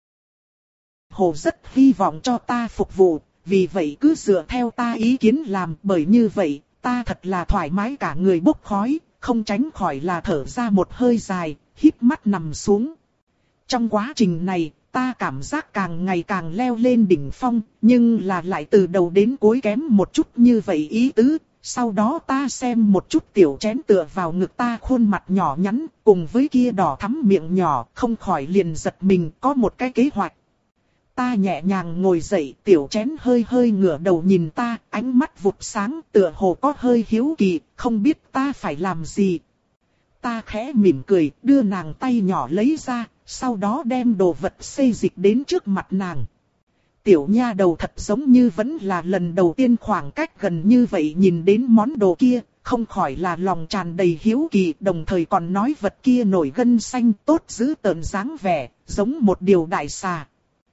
hồ rất hy vọng cho ta phục vụ, vì vậy cứ dựa theo ta ý kiến làm, bởi như vậy, ta thật là thoải mái cả người bốc khói, không tránh khỏi là thở ra một hơi dài, híp mắt nằm xuống. Trong quá trình này, ta cảm giác càng ngày càng leo lên đỉnh phong, nhưng là lại từ đầu đến cuối kém một chút như vậy ý tứ. Sau đó ta xem một chút tiểu chén tựa vào ngực ta khuôn mặt nhỏ nhắn, cùng với kia đỏ thắm miệng nhỏ, không khỏi liền giật mình có một cái kế hoạch. Ta nhẹ nhàng ngồi dậy, tiểu chén hơi hơi ngửa đầu nhìn ta, ánh mắt vụt sáng tựa hồ có hơi hiếu kỳ, không biết ta phải làm gì. Ta khẽ mỉm cười, đưa nàng tay nhỏ lấy ra, sau đó đem đồ vật xê dịch đến trước mặt nàng. Tiểu nha đầu thật giống như vẫn là lần đầu tiên khoảng cách gần như vậy nhìn đến món đồ kia, không khỏi là lòng tràn đầy hiếu kỳ, đồng thời còn nói vật kia nổi gân xanh tốt giữ tợn dáng vẻ, giống một điều đại xà.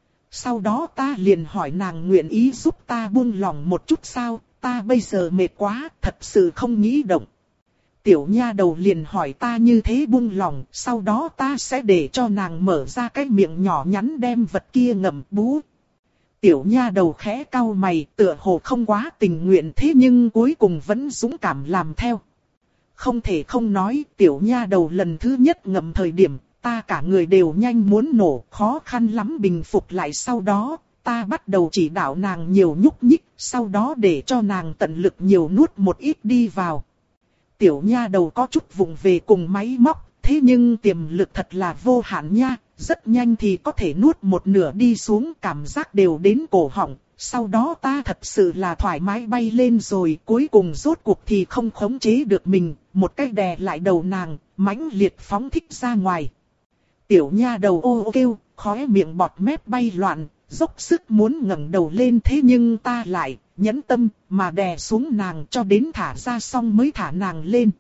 Sau đó ta liền hỏi nàng nguyện ý giúp ta buông lòng một chút sao, ta bây giờ mệt quá, thật sự không nghĩ động. Tiểu nha đầu liền hỏi ta như thế buông lòng, sau đó ta sẽ để cho nàng mở ra cái miệng nhỏ nhắn đem vật kia ngậm bú. Tiểu nha đầu khẽ cau mày, tựa hồ không quá tình nguyện thế nhưng cuối cùng vẫn dũng cảm làm theo. Không thể không nói, tiểu nha đầu lần thứ nhất ngậm thời điểm, ta cả người đều nhanh muốn nổ, khó khăn lắm bình phục lại sau đó, ta bắt đầu chỉ đạo nàng nhiều nhúc nhích, sau đó để cho nàng tận lực nhiều nuốt một ít đi vào. Tiểu nha đầu có chút vụng về cùng máy móc, thế nhưng tiềm lực thật là vô hạn nha, rất nhanh thì có thể nuốt một nửa đi xuống, cảm giác đều đến cổ họng. Sau đó ta thật sự là thoải mái bay lên rồi, cuối cùng rốt cuộc thì không khống chế được mình, một cái đè lại đầu nàng, mãnh liệt phóng thích ra ngoài. Tiểu nha đầu ô ô kêu, khóe miệng bọt mép bay loạn, dốc sức muốn ngẩng đầu lên thế nhưng ta lại nhẫn tâm mà đè xuống nàng cho đến thả ra xong mới thả nàng lên.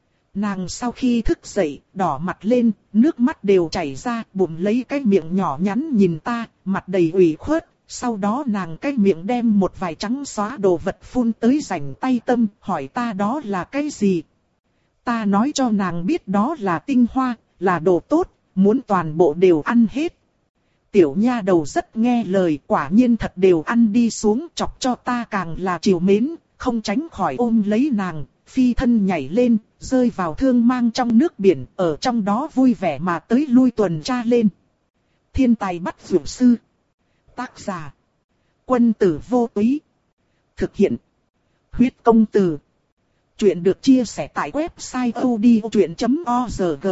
Nàng sau khi thức dậy, đỏ mặt lên, nước mắt đều chảy ra, bụng lấy cái miệng nhỏ nhắn nhìn ta, mặt đầy ủy khuất. Sau đó nàng cái miệng đem một vài trắng xóa đồ vật phun tới rảnh tay tâm, hỏi ta đó là cái gì. Ta nói cho nàng biết đó là tinh hoa, là đồ tốt, muốn toàn bộ đều ăn hết. Tiểu nha đầu rất nghe lời, quả nhiên thật đều ăn đi xuống, chọc cho ta càng là chiều mến, không tránh khỏi ôm lấy nàng, phi thân nhảy lên, rơi vào thương mang trong nước biển, ở trong đó vui vẻ mà tới lui tuần tra lên. Thiên tài bắt dược sư. Tác giả: Quân tử vô túy. Thực hiện: Huyết công từ. Chuyện được chia sẻ tại website odchuyện chấm org.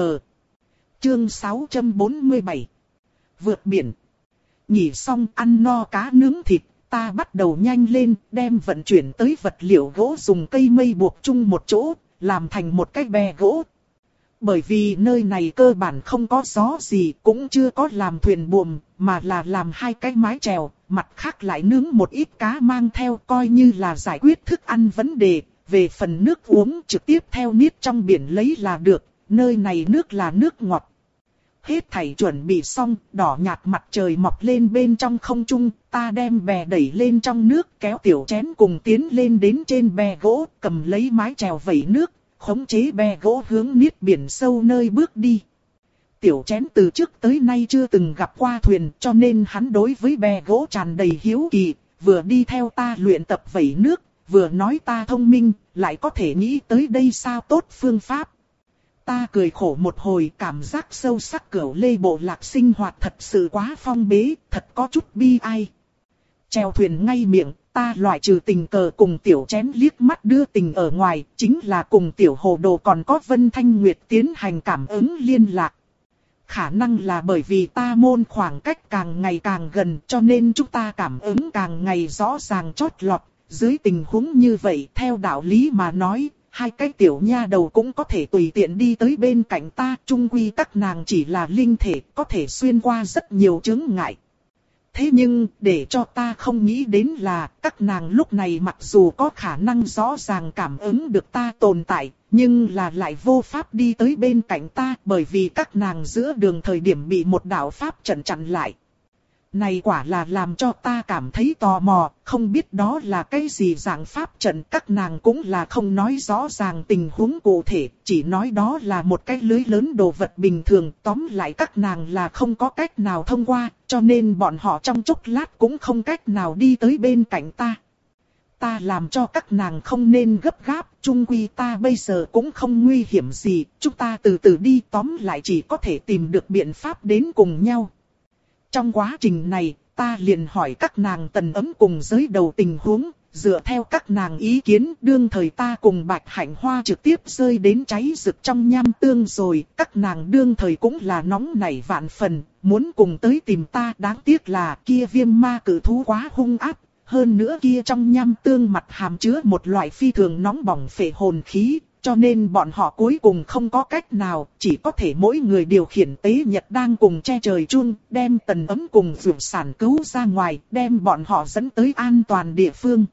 Chương sáu trăm bốn mươi bảy. Vượt biển. Nghỉ xong ăn no cá nướng thịt, ta bắt đầu nhanh lên, đem vận chuyển tới vật liệu gỗ dùng cây mây buộc chung một chỗ, làm thành một cái bè gỗ. Bởi vì nơi này cơ bản không có gió gì, cũng chưa có làm thuyền buồm, mà là làm hai cái mái chèo, mặt khác lại nướng một ít cá mang theo, coi như là giải quyết thức ăn vấn đề. Về phần nước uống trực tiếp theo niết trong biển lấy là được, nơi này nước là nước ngọt. Hết thảy chuẩn bị xong, đỏ nhạt mặt trời mọc lên bên trong không trung, ta đem bè đẩy lên trong nước, kéo tiểu chén cùng tiến lên đến trên bè gỗ, cầm lấy mái chèo vẩy nước, khống chế bè gỗ hướng niết biển sâu nơi bước đi. Tiểu chén từ trước tới nay chưa từng gặp qua thuyền, cho nên hắn đối với bè gỗ tràn đầy hiếu kỳ, vừa đi theo ta luyện tập vẩy nước, vừa nói ta thông minh, lại có thể nghĩ tới đây sao tốt phương pháp. Ta cười khổ một hồi, cảm giác sâu sắc cửu lê bộ lạc sinh hoạt thật sự quá phong bế, thật có chút bi ai. Chèo thuyền ngay miệng, ta loại trừ tình cờ cùng tiểu chén liếc mắt đưa tình ở ngoài, chính là cùng tiểu hồ đồ còn có Vân Thanh Nguyệt tiến hành cảm ứng liên lạc. khả năng là bởi vì ta môn khoảng cách càng ngày càng gần cho nên chúng ta cảm ứng càng ngày rõ ràng chót lọt. Dưới tình huống như vậy, theo đạo lý mà nói, hai cái tiểu nha đầu cũng có thể tùy tiện đi tới bên cạnh ta, chung quy các nàng chỉ là linh thể, có thể xuyên qua rất nhiều chướng ngại. Thế nhưng, để cho ta không nghĩ đến là, các nàng lúc này mặc dù có khả năng rõ ràng cảm ứng được ta tồn tại, nhưng là lại vô pháp đi tới bên cạnh ta, bởi vì các nàng giữa đường thời điểm bị một đạo pháp trận chặn lại. Này quả là làm cho ta cảm thấy tò mò, không biết đó là cái gì dạng pháp trận, các nàng cũng là không nói rõ ràng tình huống cụ thể, chỉ nói đó là một cái lưới lớn đồ vật bình thường, tóm lại các nàng là không có cách nào thông qua, cho nên bọn họ trong chốc lát cũng không cách nào đi tới bên cạnh ta. Ta làm cho các nàng không nên gấp gáp, chung quy ta bây giờ cũng không nguy hiểm gì, chúng ta từ từ đi, tóm lại chỉ có thể tìm được biện pháp đến cùng nhau. Trong quá trình này, ta liền hỏi các nàng Tần Ấm cùng giới đầu tình huống, dựa theo các nàng ý kiến đương thời ta cùng Bạch Hạnh Hoa trực tiếp rơi đến cháy rực trong nham tương rồi, các nàng đương thời cũng là nóng nảy vạn phần, muốn cùng tới tìm ta, đáng tiếc là kia viêm ma cử thú quá hung ác, hơn nữa kia trong nham tương mặt hàm chứa một loại phi thường nóng bỏng phệ hồn khí. Cho nên bọn họ cuối cùng không có cách nào, chỉ có thể mỗi người điều khiển tế nhật đang cùng che trời chun, đem Tần Ấm cùng Dược Sản cứu ra ngoài, đem bọn họ dẫn tới an toàn địa phương.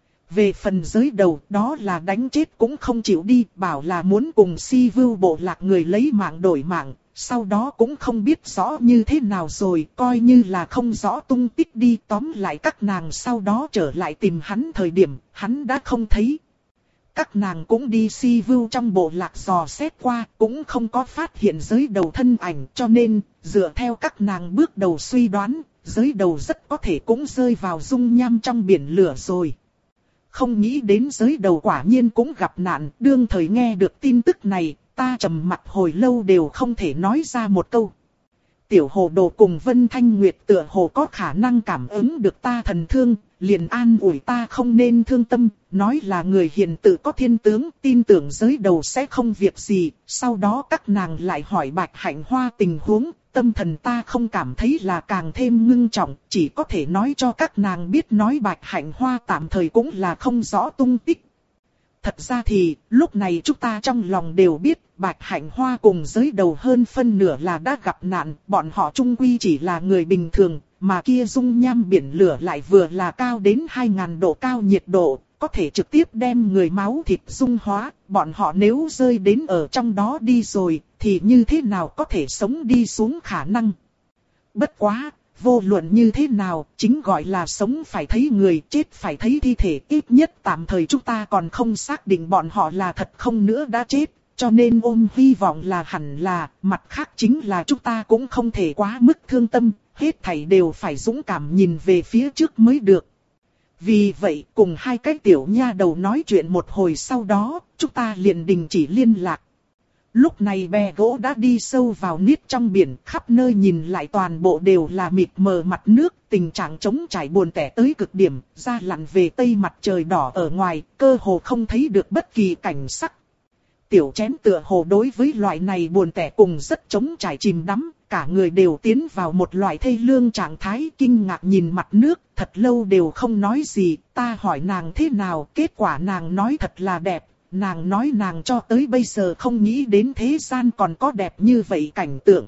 Về phần giới đầu, đó là đánh chết cũng không chịu đi, bảo là muốn cùng Si Vưu bộ lạc người lấy mạng đổi mạng, sau đó cũng không biết rõ như thế nào rồi, coi như là không rõ tung tích đi, tóm lại các nàng sau đó trở lại tìm hắn thời điểm, hắn đã không thấy. Các nàng cũng đi Si Vưu trong bộ lạc dò xét qua, cũng không có phát hiện giới đầu thân ảnh, cho nên, dựa theo các nàng bước đầu suy đoán, giới đầu rất có thể cũng rơi vào dung nham trong biển lửa rồi. Không nghĩ đến giới đầu quả nhiên cũng gặp nạn, đương thời nghe được tin tức này, ta trầm mặt hồi lâu đều không thể nói ra một câu. Tiểu hồ đồ cùng Vân Thanh Nguyệt tựa hồ có khả năng cảm ứng được ta thần thương, liền an ủi ta không nên thương tâm, nói là người hiền tự có thiên tướng, tin tưởng giới đầu sẽ không việc gì. Sau đó các nàng lại hỏi Bạch Hạnh Hoa tình huống, tâm thần ta không cảm thấy là càng thêm ngưng trọng, chỉ có thể nói cho các nàng biết nói Bạch Hạnh Hoa tạm thời cũng là không rõ tung tích. Thật ra thì, lúc này chúng ta trong lòng đều biết, Bạch Hạnh Hoa cùng giới đầu hơn phân nửa là đã gặp nạn, bọn họ chung quy chỉ là người bình thường, mà kia dung nham biển lửa lại vừa là cao đến hai nghìn độ cao nhiệt độ, có thể trực tiếp đem người máu thịt dung hóa, bọn họ nếu rơi đến ở trong đó đi rồi, thì như thế nào có thể sống đi xuống khả năng. Bất quá, vô luận như thế nào, chính gọi là sống phải thấy người, chết phải thấy thi thể, ít nhất tạm thời chúng ta còn không xác định bọn họ là thật không nữa đã chết, cho nên ôm hy vọng là hẳn là, mặt khác chính là chúng ta cũng không thể quá mức thương tâm, hết thảy đều phải dũng cảm nhìn về phía trước mới được. Vì vậy, cùng hai cái tiểu nha đầu nói chuyện một hồi sau đó, chúng ta liền đình chỉ liên lạc. Lúc này bè gỗ đã đi sâu vào niết trong biển, khắp nơi nhìn lại toàn bộ đều là mịt mờ mặt nước, tình trạng trống trải buồn tẻ tới cực điểm, ra lặn về tây mặt trời đỏ ở ngoài, cơ hồ không thấy được bất kỳ cảnh sắc. Tiểu chén tựa hồ đối với loại này buồn tẻ cùng rất trống trải chìm đắm, cả người đều tiến vào một loại thê lương trạng thái, kinh ngạc nhìn mặt nước, thật lâu đều không nói gì, ta hỏi nàng thế nào, kết quả nàng nói thật là đẹp. Nàng nói nàng cho tới bây giờ không nghĩ đến thế gian còn có đẹp như vậy cảnh tượng.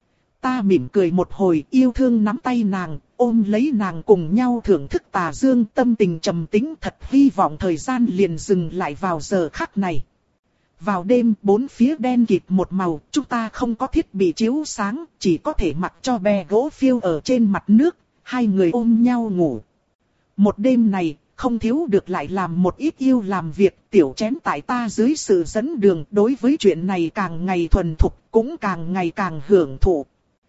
Ta mỉm cười một hồi, yêu thương nắm tay nàng, ôm lấy nàng cùng nhau thưởng thức tà dương, tâm tình trầm tĩnh, thật hy vọng thời gian liền dừng lại vào giờ khắc này. Vào đêm, bốn phía đen kịt một màu, chúng ta không có thiết bị chiếu sáng, chỉ có thể mặc cho bè gỗ phiêu ở trên mặt nước, hai người ôm nhau ngủ. Một đêm này, không thiếu được lại làm một ít yêu làm việc, tiểu chén tại ta dưới sự dẫn đường, đối với chuyện này càng ngày thuần thục, cũng càng ngày càng hưởng thụ.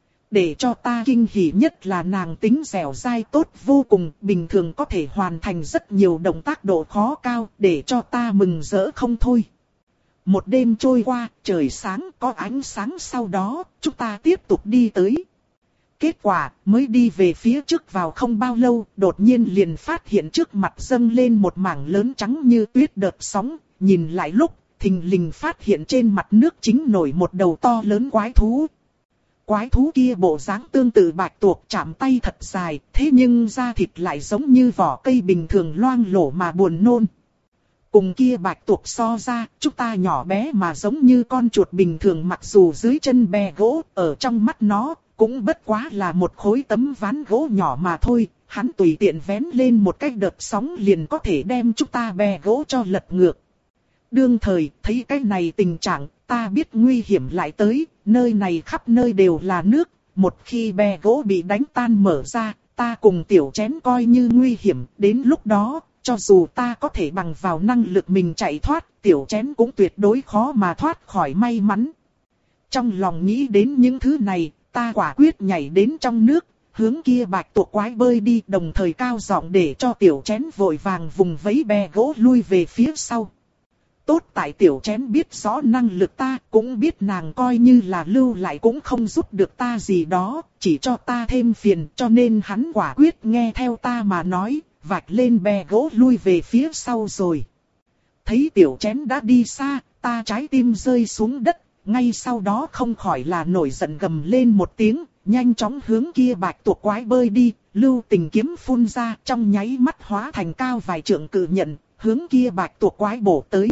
Để cho ta kinh hỉ nhất là nàng tính dẻo dai tốt vô cùng, bình thường có thể hoàn thành rất nhiều động tác độ khó cao, để cho ta mừng rỡ không thôi. Một đêm trôi qua, trời sáng có ánh sáng, sau đó, chúng ta tiếp tục đi tới. Kết quả, mới đi về phía trước vào không bao lâu, đột nhiên liền phát hiện trước mặt dâng lên một mảng lớn trắng như tuyết đợt sóng, nhìn lại lúc, thình lình phát hiện trên mặt nước chính nổi một đầu to lớn quái thú. Quái thú kia bộ dáng tương tự bạch tuộc, chạm tay thật dài, thế nhưng da thịt lại giống như vỏ cây bình thường loang lổ mà buồn nôn. Cùng kia bạch tuộc so ra, chúng ta nhỏ bé mà giống như con chuột bình thường, mặc dù dưới chân bè gỗ, ở trong mắt nó, cũng bất quá là một khối tấm ván gỗ nhỏ mà thôi. Hắn tùy tiện vén lên một cái đợt sóng liền có thể đem chúng ta bè gỗ cho lật ngược. Đương thời, thấy cái này tình trạng, ta biết nguy hiểm lại tới, nơi này khắp nơi đều là nước, một khi bè gỗ bị đánh tan mở ra, ta cùng tiểu chén coi như nguy hiểm, đến lúc đó, cho dù ta có thể bằng vào năng lực mình chạy thoát, tiểu chén cũng tuyệt đối khó mà thoát khỏi may mắn. Trong lòng nghĩ đến những thứ này, ta quả quyết nhảy đến trong nước, hướng kia bạch tuộc quái bơi đi, đồng thời cao giọng để cho tiểu chén vội vàng vùng vẫy bè gỗ lui về phía sau. Tốt tại tiểu chén biết rõ năng lực ta, cũng biết nàng coi như là lưu lại cũng không giúp được ta gì đó, chỉ cho ta thêm phiền, cho nên hắn quả quyết nghe theo ta mà nói, vạch lên bè gỗ lui về phía sau rồi. Thấy tiểu chén đã đi xa, ta trái tim rơi xuống đất, ngay sau đó không khỏi là nổi giận gầm lên một tiếng, nhanh chóng hướng kia bạch tuộc quái bơi đi, lưu tình kiếm phun ra trong nháy mắt hóa thành cao vài trượng cự nhận, hướng kia bạch tuộc quái bổ tới.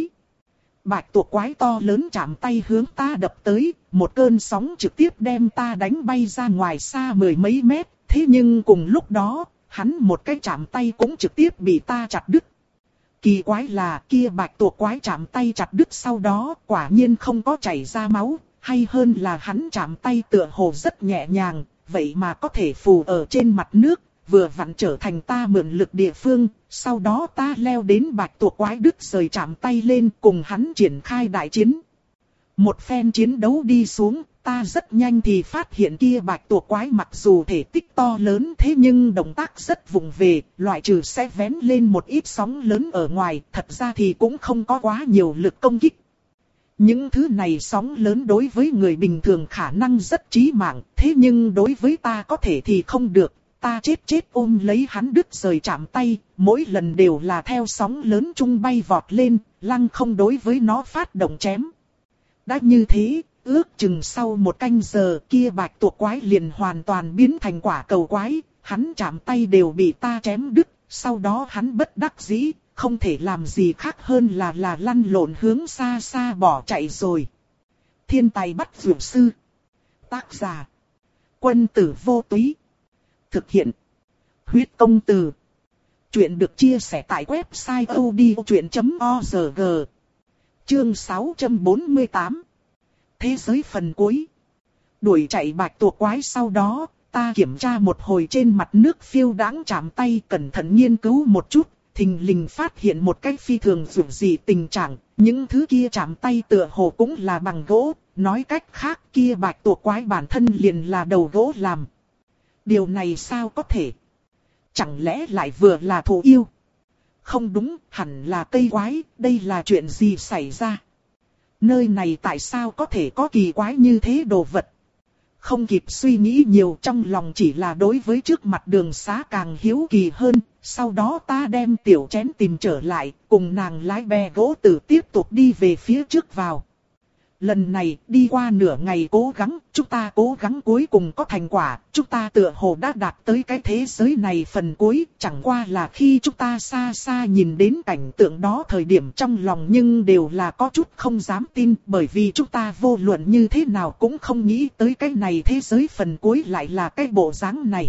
Bạch tuộc quái to lớn chạm tay hướng ta đập tới, một cơn sóng trực tiếp đem ta đánh bay ra ngoài xa mười mấy mét, thế nhưng cùng lúc đó, hắn một cái chạm tay cũng trực tiếp bị ta chặt đứt. Kỳ quái là kia bạch tuộc quái chạm tay chặt đứt sau đó quả nhiên không có chảy ra máu, hay hơn là hắn chạm tay tựa hồ rất nhẹ nhàng, vậy mà có thể phù ở trên mặt nước, vừa vặn trở thành ta mượn lực địa phương, sau đó ta leo đến bạch tuộc quái đứt rời chạm tay lên cùng hắn triển khai đại chiến. Một phen chiến đấu đi xuống, ta rất nhanh thì phát hiện kia bạch tuộc quái mặc dù thể tích to lớn thế nhưng động tác rất vụng về, loại trừ sẽ vén lên một ít sóng lớn ở ngoài, thật ra thì cũng không có quá nhiều lực công kích. Những thứ này sóng lớn đối với người bình thường khả năng rất chí mạng, thế nhưng đối với ta có thể thì không được. Ta chết chết ôm lấy hắn đứt rời chạm tay, mỗi lần đều là theo sóng lớn chung bay vọt lên, lăng không đối với nó phát động chém. Đã như thế, ước chừng sau một canh giờ kia bạch tuộc quái liền hoàn toàn biến thành quả cầu quái, hắn chạm tay đều bị ta chém đứt, sau đó hắn bất đắc dĩ, không thể làm gì khác hơn là là lăn lộn hướng xa xa bỏ chạy rồi. Thiên tài bắt dược sư. Tác giả. Quân tử vô túy. Thực hiện. Huyết công từ. Chuyện được chia sẻ tại website odchuyện chấm org. Chương sáu trăm bốn mươi tám. Thế giới phần cuối. Đuổi chạy bạch tuộc quái sau đó, ta kiểm tra một hồi trên mặt nước phiêu đãng chạm tay, cẩn thận nghiên cứu một chút, thình lình phát hiện một cách phi thường dù gì tình trạng, những thứ kia chạm tay tựa hồ cũng là bằng gỗ, nói cách khác kia bạch tuộc quái bản thân liền là đầu gỗ làm. Điều này sao có thể? Chẳng lẽ lại vừa là thú yêu? Không đúng, hẳn là cây quái, đây là chuyện gì xảy ra? Nơi này tại sao có thể có kỳ quái như thế đồ vật? Không kịp suy nghĩ nhiều, trong lòng chỉ là đối với trước mặt đường xá càng hiếu kỳ hơn. Sau đó ta đem tiểu chén tìm trở lại, cùng nàng lái bè gỗ tử tiếp tục đi về phía trước vào. Lần này, đi qua nửa ngày cố gắng, chúng ta cố gắng cuối cùng có thành quả, chúng ta tựa hồ đã đạt tới cái thế giới này phần cuối, chẳng qua là khi chúng ta xa xa nhìn đến cảnh tượng đó thời điểm trong lòng nhưng đều là có chút không dám tin, bởi vì chúng ta vô luận như thế nào cũng không nghĩ tới cái này thế giới phần cuối lại là cái bộ dáng này.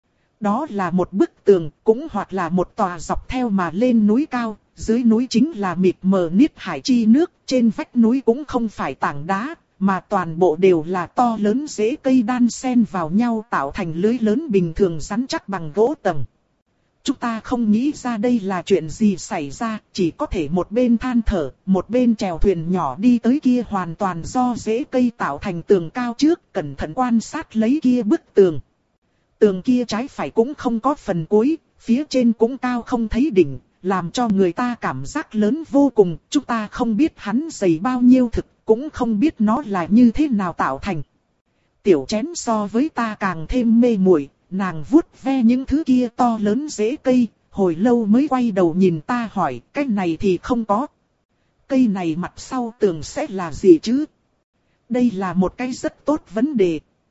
Đó là một bức tường, cũng hoặc là một tòa dọc theo mà lên núi cao, dưới núi chính là mịt mờ niết hải chi nước, trên vách núi cũng không phải tảng đá, mà toàn bộ đều là to lớn rễ cây đan xen vào nhau tạo thành lưới lớn bình thường rắn chắc bằng gỗ tầng. Chúng ta không nghĩ ra đây là chuyện gì xảy ra, chỉ có thể một bên than thở, một bên chèo thuyền nhỏ đi tới kia hoàn toàn do rễ cây tạo thành tường cao trước, cẩn thận quan sát lấy kia bức tường. Tường kia trái phải cũng không có phần cuối, phía trên cũng cao không thấy đỉnh, làm cho người ta cảm giác lớn vô cùng. Chúng ta không biết hắn dày bao nhiêu thực, cũng không biết nó là như thế nào tạo thành. Tiểu chén so với ta càng thêm mê muội, nàng vuốt ve những thứ kia to lớn rễ cây, hồi lâu mới quay đầu nhìn ta hỏi, cái này thì không có. Cây này mặt sau tường sẽ là gì chứ? Đây là một cái rất tốt vấn đề.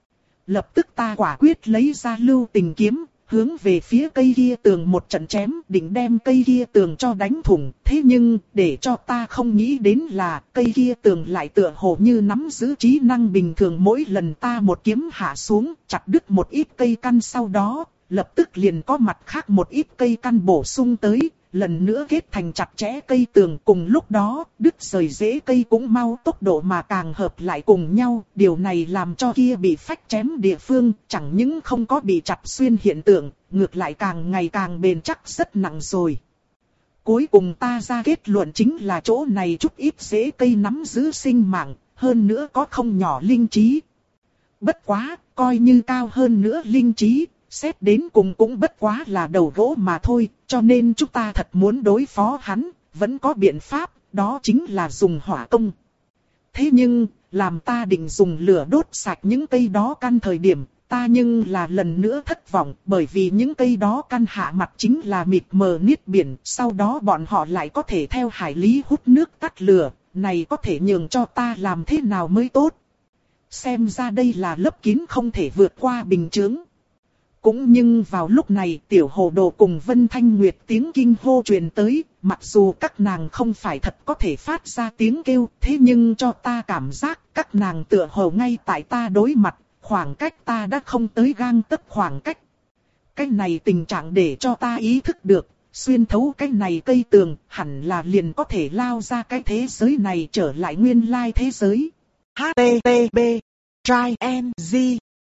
Lập tức ta quả quyết lấy ra lưu tình kiếm, hướng về phía cây kia tường một trận chém, định đem cây kia tường cho đánh thủng. Thế nhưng, để cho ta không nghĩ đến là, cây kia tường lại tựa hồ như nắm giữ trí năng bình thường, mỗi lần ta một kiếm hạ xuống, chặt đứt một ít cây căn sau đó, lập tức liền có mặt khác một ít cây căn bổ sung tới, lần nữa kết thành chặt chẽ cây tường. Cùng lúc đó, đứt rời rễ cây cũng mau tốc độ mà càng hợp lại cùng nhau. Điều này làm cho kia bị phách chém địa phương, chẳng những không có bị chặt xuyên hiện tượng, ngược lại càng ngày càng bền chắc rất nặng rồi. Cuối cùng ta ra kết luận chính là chỗ này chút ít rễ cây nắm giữ sinh mạng, hơn nữa có không nhỏ linh trí. Bất quá, coi như cao hơn nữa linh trí, xét đến cùng cũng bất quá là đầu gỗ mà thôi, cho nên chúng ta thật muốn đối phó hắn, vẫn có biện pháp, đó chính là dùng hỏa công. Thế nhưng, làm ta định dùng lửa đốt sạch những cây đó căn thời điểm, ta nhưng là lần nữa thất vọng, bởi vì những cây đó căn hạ mặt chính là mịt mờ niết biển, sau đó bọn họ lại có thể theo hải lý hút nước tắt lửa, này có thể nhường cho ta làm thế nào mới tốt. Xem ra đây là lấp kín không thể vượt qua bình chướng. Cũng nhưng vào lúc này Tiểu Hồ Đồ cùng Vân Thanh Nguyệt tiếng kinh hô truyền tới, mặc dù các nàng không phải thật có thể phát ra tiếng kêu, thế nhưng cho ta cảm giác các nàng tựa hồ ngay tại ta đối mặt, khoảng cách ta đã không tới gang tấc khoảng cách. Cái này tình trạng để cho ta ý thức được, xuyên thấu cái này cây tường, hẳn là liền có thể lao ra cái thế giới này trở lại nguyên lai thế giới. hát tê pê bê Try and Z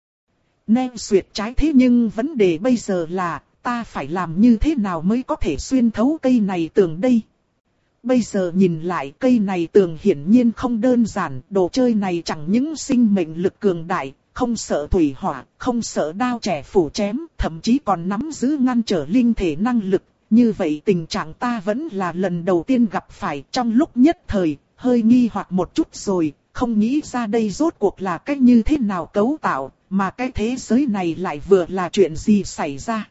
Nem xuyệt trái, thế nhưng vấn đề bây giờ là, ta phải làm như thế nào mới có thể xuyên thấu cây này tường đây? Bây giờ nhìn lại cây này tường hiển nhiên không đơn giản, đồ chơi này chẳng những sinh mệnh lực cường đại, không sợ thủy hỏa, không sợ đao chẻ phủ chém, thậm chí còn nắm giữ ngăn trở linh thể năng lực. Như vậy tình trạng ta vẫn là lần đầu tiên gặp phải, trong lúc nhất thời, hơi nghi hoặc một chút rồi, không nghĩ ra đây rốt cuộc là cách như thế nào cấu tạo, mà cái thế giới này lại vừa là chuyện gì xảy ra.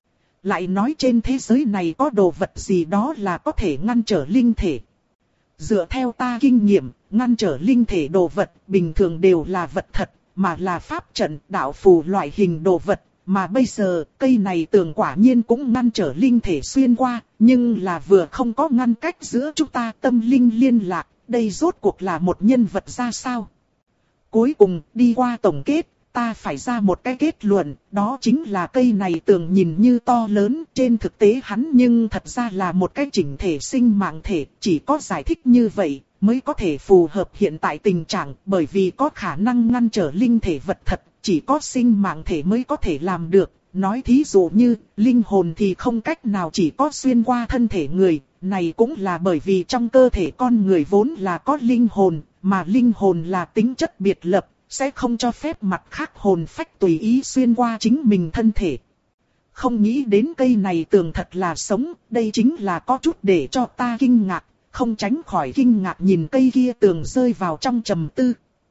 Lại nói trên thế giới này có đồ vật gì đó là có thể ngăn trở linh thể. Dựa theo ta kinh nghiệm, ngăn trở linh thể đồ vật bình thường đều là vật thật, mà là pháp trận, đạo phù loại hình đồ vật. Mà bây giờ, cây này tường quả nhiên cũng ngăn trở linh thể xuyên qua, nhưng là vừa không có ngăn cách giữa chúng ta tâm linh liên lạc, đây rốt cuộc là một nhân vật ra sao? Cuối cùng, đi qua tổng kết, ta phải ra một cái kết luận, đó chính là cây này tường nhìn như to lớn, trên thực tế hắn nhưng thật ra là một cái chỉnh thể sinh mạng thể, chỉ có giải thích như vậy mới có thể phù hợp hiện tại tình trạng, bởi vì có khả năng ngăn trở linh thể vật thật, chỉ có sinh mạng thể mới có thể làm được. Nói thí dụ như, linh hồn thì không cách nào chỉ có xuyên qua thân thể người, này cũng là bởi vì trong cơ thể con người vốn là có linh hồn, mà linh hồn là tính chất biệt lập, sẽ không cho phép mặt khác hồn phách tùy ý xuyên qua chính mình thân thể. Không nghĩ đến cây này tường thật là sống, đây chính là có chút để cho ta kinh ngạc, không tránh khỏi kinh ngạc nhìn cây kia tường rơi vào trong trầm tư.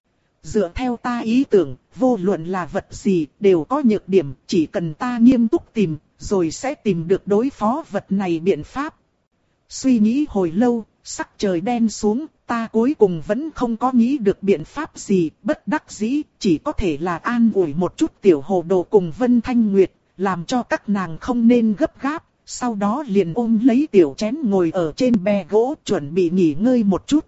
Dựa theo ta ý tưởng, vô luận là vật gì đều có nhược điểm, chỉ cần ta nghiêm túc tìm, rồi sẽ tìm được đối phó vật này biện pháp. Suy nghĩ hồi lâu, sắc trời đen xuống, ta cuối cùng vẫn không có nghĩ được biện pháp gì, bất đắc dĩ, chỉ có thể là an ủi một chút Tiểu Hồ Đồ cùng Vân Thanh Nguyệt, làm cho các nàng không nên gấp gáp, sau đó liền ôm lấy tiểu chén ngồi ở trên bè gỗ chuẩn bị nghỉ ngơi một chút.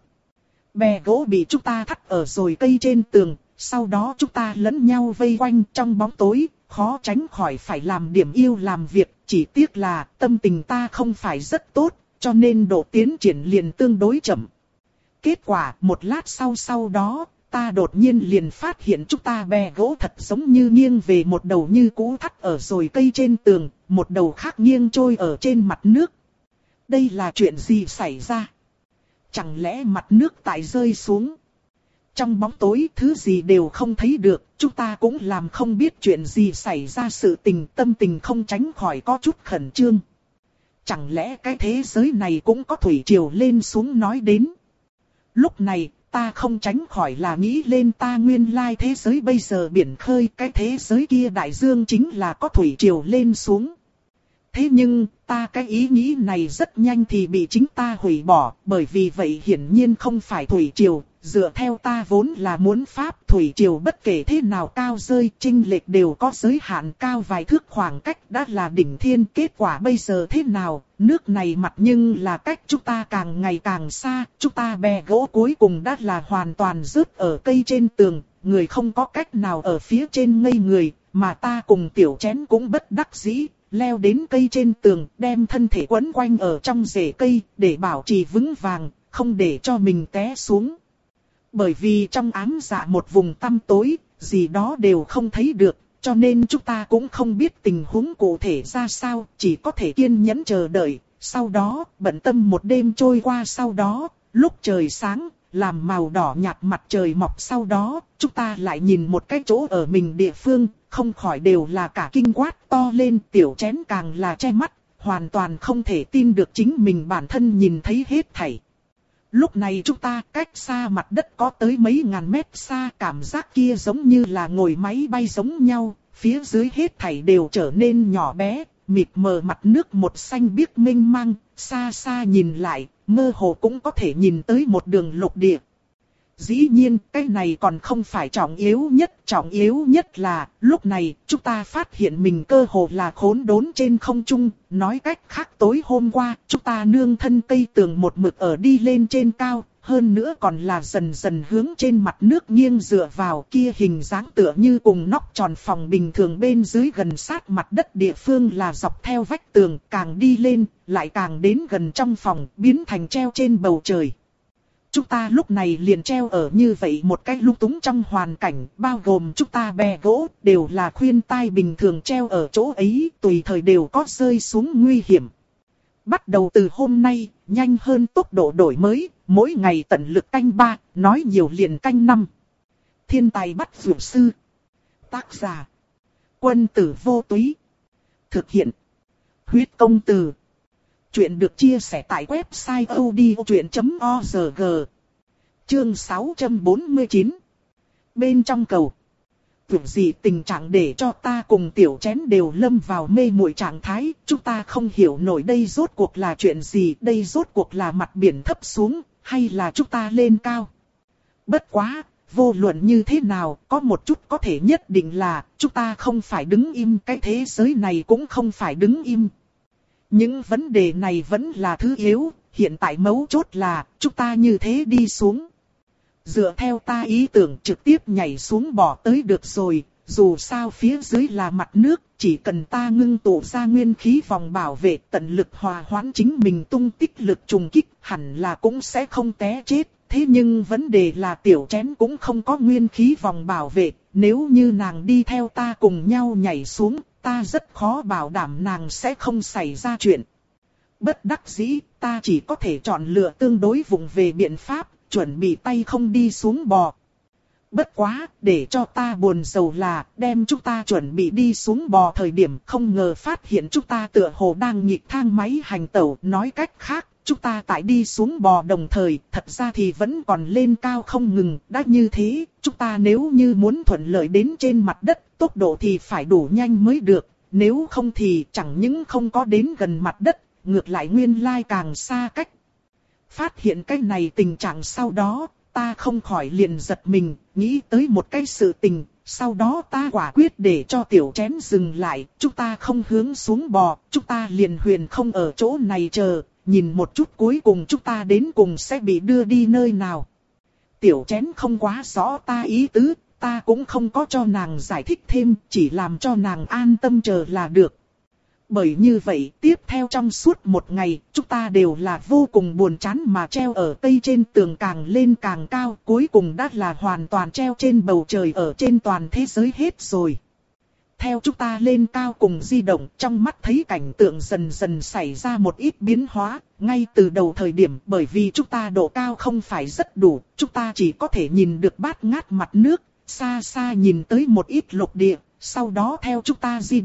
Bè gỗ bị chúng ta thắt ở rồi cây trên tường, sau đó chúng ta lẫn nhau vây quanh trong bóng tối, khó tránh khỏi phải làm điểm yêu làm việc, chỉ tiếc là tâm tình ta không phải rất tốt, cho nên độ tiến triển liền tương đối chậm. Kết quả một lát sau sau đó, ta đột nhiên liền phát hiện chúng ta bè gỗ thật giống như nghiêng về một đầu như cũ thắt ở rồi cây trên tường, một đầu khác nghiêng trôi ở trên mặt nước. Đây là chuyện gì xảy ra? Chẳng lẽ mặt nước tại rơi xuống? Trong bóng tối thứ gì đều không thấy được, chúng ta cũng làm không biết chuyện gì xảy ra, sự tình tâm tình không tránh khỏi có chút khẩn trương. Chẳng lẽ cái thế giới này cũng có thủy triều lên xuống nói đến? Lúc này, ta không tránh khỏi là nghĩ lên ta nguyên lai thế giới bây giờ biển khơi, cái thế giới kia đại dương chính là có thủy triều lên xuống. Thế nhưng, ta cái ý nghĩ này rất nhanh thì bị chính ta hủy bỏ, bởi vì vậy hiển nhiên không phải thủy triều, dựa theo ta vốn là muốn pháp thủy triều bất kể thế nào cao rơi, chênh lệch đều có giới hạn, cao vài thước khoảng cách đã là đỉnh thiên. Kết quả bây giờ thế nào, nước này mặt nhưng là cách chúng ta càng ngày càng xa, chúng ta bè gỗ cuối cùng đã là hoàn toàn rớt ở cây trên tường, người không có cách nào ở phía trên ngây người, mà ta cùng tiểu chén cũng bất đắc dĩ. Leo đến cây trên tường, đem thân thể quấn quanh ở trong rễ cây, để bảo trì vững vàng, không để cho mình té xuống. Bởi vì trong ám dạ một vùng tăm tối, gì đó đều không thấy được, cho nên chúng ta cũng không biết tình huống cụ thể ra sao, chỉ có thể kiên nhẫn chờ đợi. Sau đó, bận tâm một đêm trôi qua, sau đó, lúc trời sáng, làm màu đỏ nhạt mặt trời mọc, sau đó, chúng ta lại nhìn một cái chỗ ở mình địa phương, không khỏi đều là cả kinh quát to lên, tiểu chén càng là che mắt, hoàn toàn không thể tin được chính mình bản thân nhìn thấy hết thảy. Lúc này chúng ta cách xa mặt đất có tới mấy ngàn mét xa, cảm giác kia giống như là ngồi máy bay giống nhau, phía dưới hết thảy đều trở nên nhỏ bé, mịt mờ mặt nước một xanh biếc mênh mang, xa xa nhìn lại, mơ hồ cũng có thể nhìn tới một đường lục địa. Dĩ nhiên, cái này còn không phải trọng yếu nhất, trọng yếu nhất là, lúc này, chúng ta phát hiện mình cơ hồ là khốn đốn trên không trung, nói cách khác tối hôm qua, chúng ta nương thân cây tường một mực ở đi lên trên cao, hơn nữa còn là dần dần hướng trên mặt nước nghiêng dựa vào, kia hình dáng tựa như cùng nóc tròn phòng bình thường, bên dưới gần sát mặt đất địa phương là dọc theo vách tường, càng đi lên, lại càng đến gần trong phòng, biến thành treo trên bầu trời. Chúng ta lúc này liền treo ở như vậy một cái lung túng trong hoàn cảnh, bao gồm chúng ta bè gỗ, đều là khuyên tai bình thường treo ở chỗ ấy, tùy thời đều có rơi xuống nguy hiểm. Bắt đầu từ hôm nay, nhanh hơn tốc độ đổi mới, mỗi ngày tận lực canh ba, nói nhiều liền canh năm. Thiên tài bắt dược sư. Tác giả: Quân tử vô túy. Thực hiện: Huyết công từ. Chuyện được chia sẻ tại website odchuyện chấm org. Chương sáu trăm bốn mươi chín. Bên trong cầu. Việc gì tình trạng để cho ta cùng tiểu chén đều lâm vào mê muội trạng thái, chúng ta không hiểu nổi đây rốt cuộc là chuyện gì, đây rốt cuộc là mặt biển thấp xuống, hay là chúng ta lên cao. Bất quá, vô luận như thế nào, có một chút có thể nhất định là, chúng ta không phải đứng im, cái thế giới này cũng không phải đứng im. Những vấn đề này vẫn là thứ yếu, hiện tại mấu chốt là, chúng ta như thế đi xuống. Dựa theo ta ý tưởng trực tiếp nhảy xuống bỏ tới được rồi, dù sao phía dưới là mặt nước, chỉ cần ta ngưng tụ ra nguyên khí vòng bảo vệ, tận lực hòa hoãn chính mình tung tích lực trùng kích, hẳn là cũng sẽ không té chết. Thế nhưng vấn đề là tiểu chén cũng không có nguyên khí vòng bảo vệ, nếu như nàng đi theo ta cùng nhau nhảy xuống, ta rất khó bảo đảm nàng sẽ không xảy ra chuyện. Bất đắc dĩ, ta chỉ có thể chọn lựa tương đối vụng về biện pháp, chuẩn bị tay không đi xuống bò. Bất quá, để cho ta buồn rầu là, đem chúng ta chuẩn bị đi xuống bò thời điểm không ngờ phát hiện chúng ta tựa hồ đang nhịp thang máy hành tẩu. Nói cách khác, chúng ta tại đi xuống bò đồng thời, thật ra thì vẫn còn lên cao không ngừng. Đã như thế, chúng ta nếu như muốn thuận lợi đến trên mặt đất, tốc độ thì phải đủ nhanh mới được. Nếu không thì chẳng những không có đến gần mặt đất, ngược lại nguyên lai càng xa cách. Phát hiện cái này tình trạng sau đó, ta không khỏi liền giật mình, nghĩ tới một cái sự tình, sau đó ta quả quyết để cho tiểu chén dừng lại, chúng ta không hướng xuống bò, chúng ta liền huyền không ở chỗ này chờ, nhìn một chút cuối cùng chúng ta đến cùng sẽ bị đưa đi nơi nào. Tiểu chén không quá rõ ta ý tứ, ta cũng không có cho nàng giải thích thêm, chỉ làm cho nàng an tâm chờ là được. Bởi như vậy, tiếp theo trong suốt một ngày, chúng ta đều là vô cùng buồn chán mà treo ở cây trên tường càng lên càng cao, cuối cùng đã là hoàn toàn treo trên bầu trời ở trên toàn thế giới hết rồi. Theo chúng ta lên cao cùng di động, trong mắt thấy cảnh tượng dần dần xảy ra một ít biến hóa, ngay từ đầu thời điểm bởi vì chúng ta độ cao không phải rất đủ, chúng ta chỉ có thể nhìn được bát ngát mặt nước, xa xa nhìn tới một ít lục địa, sau đó theo chúng ta di động,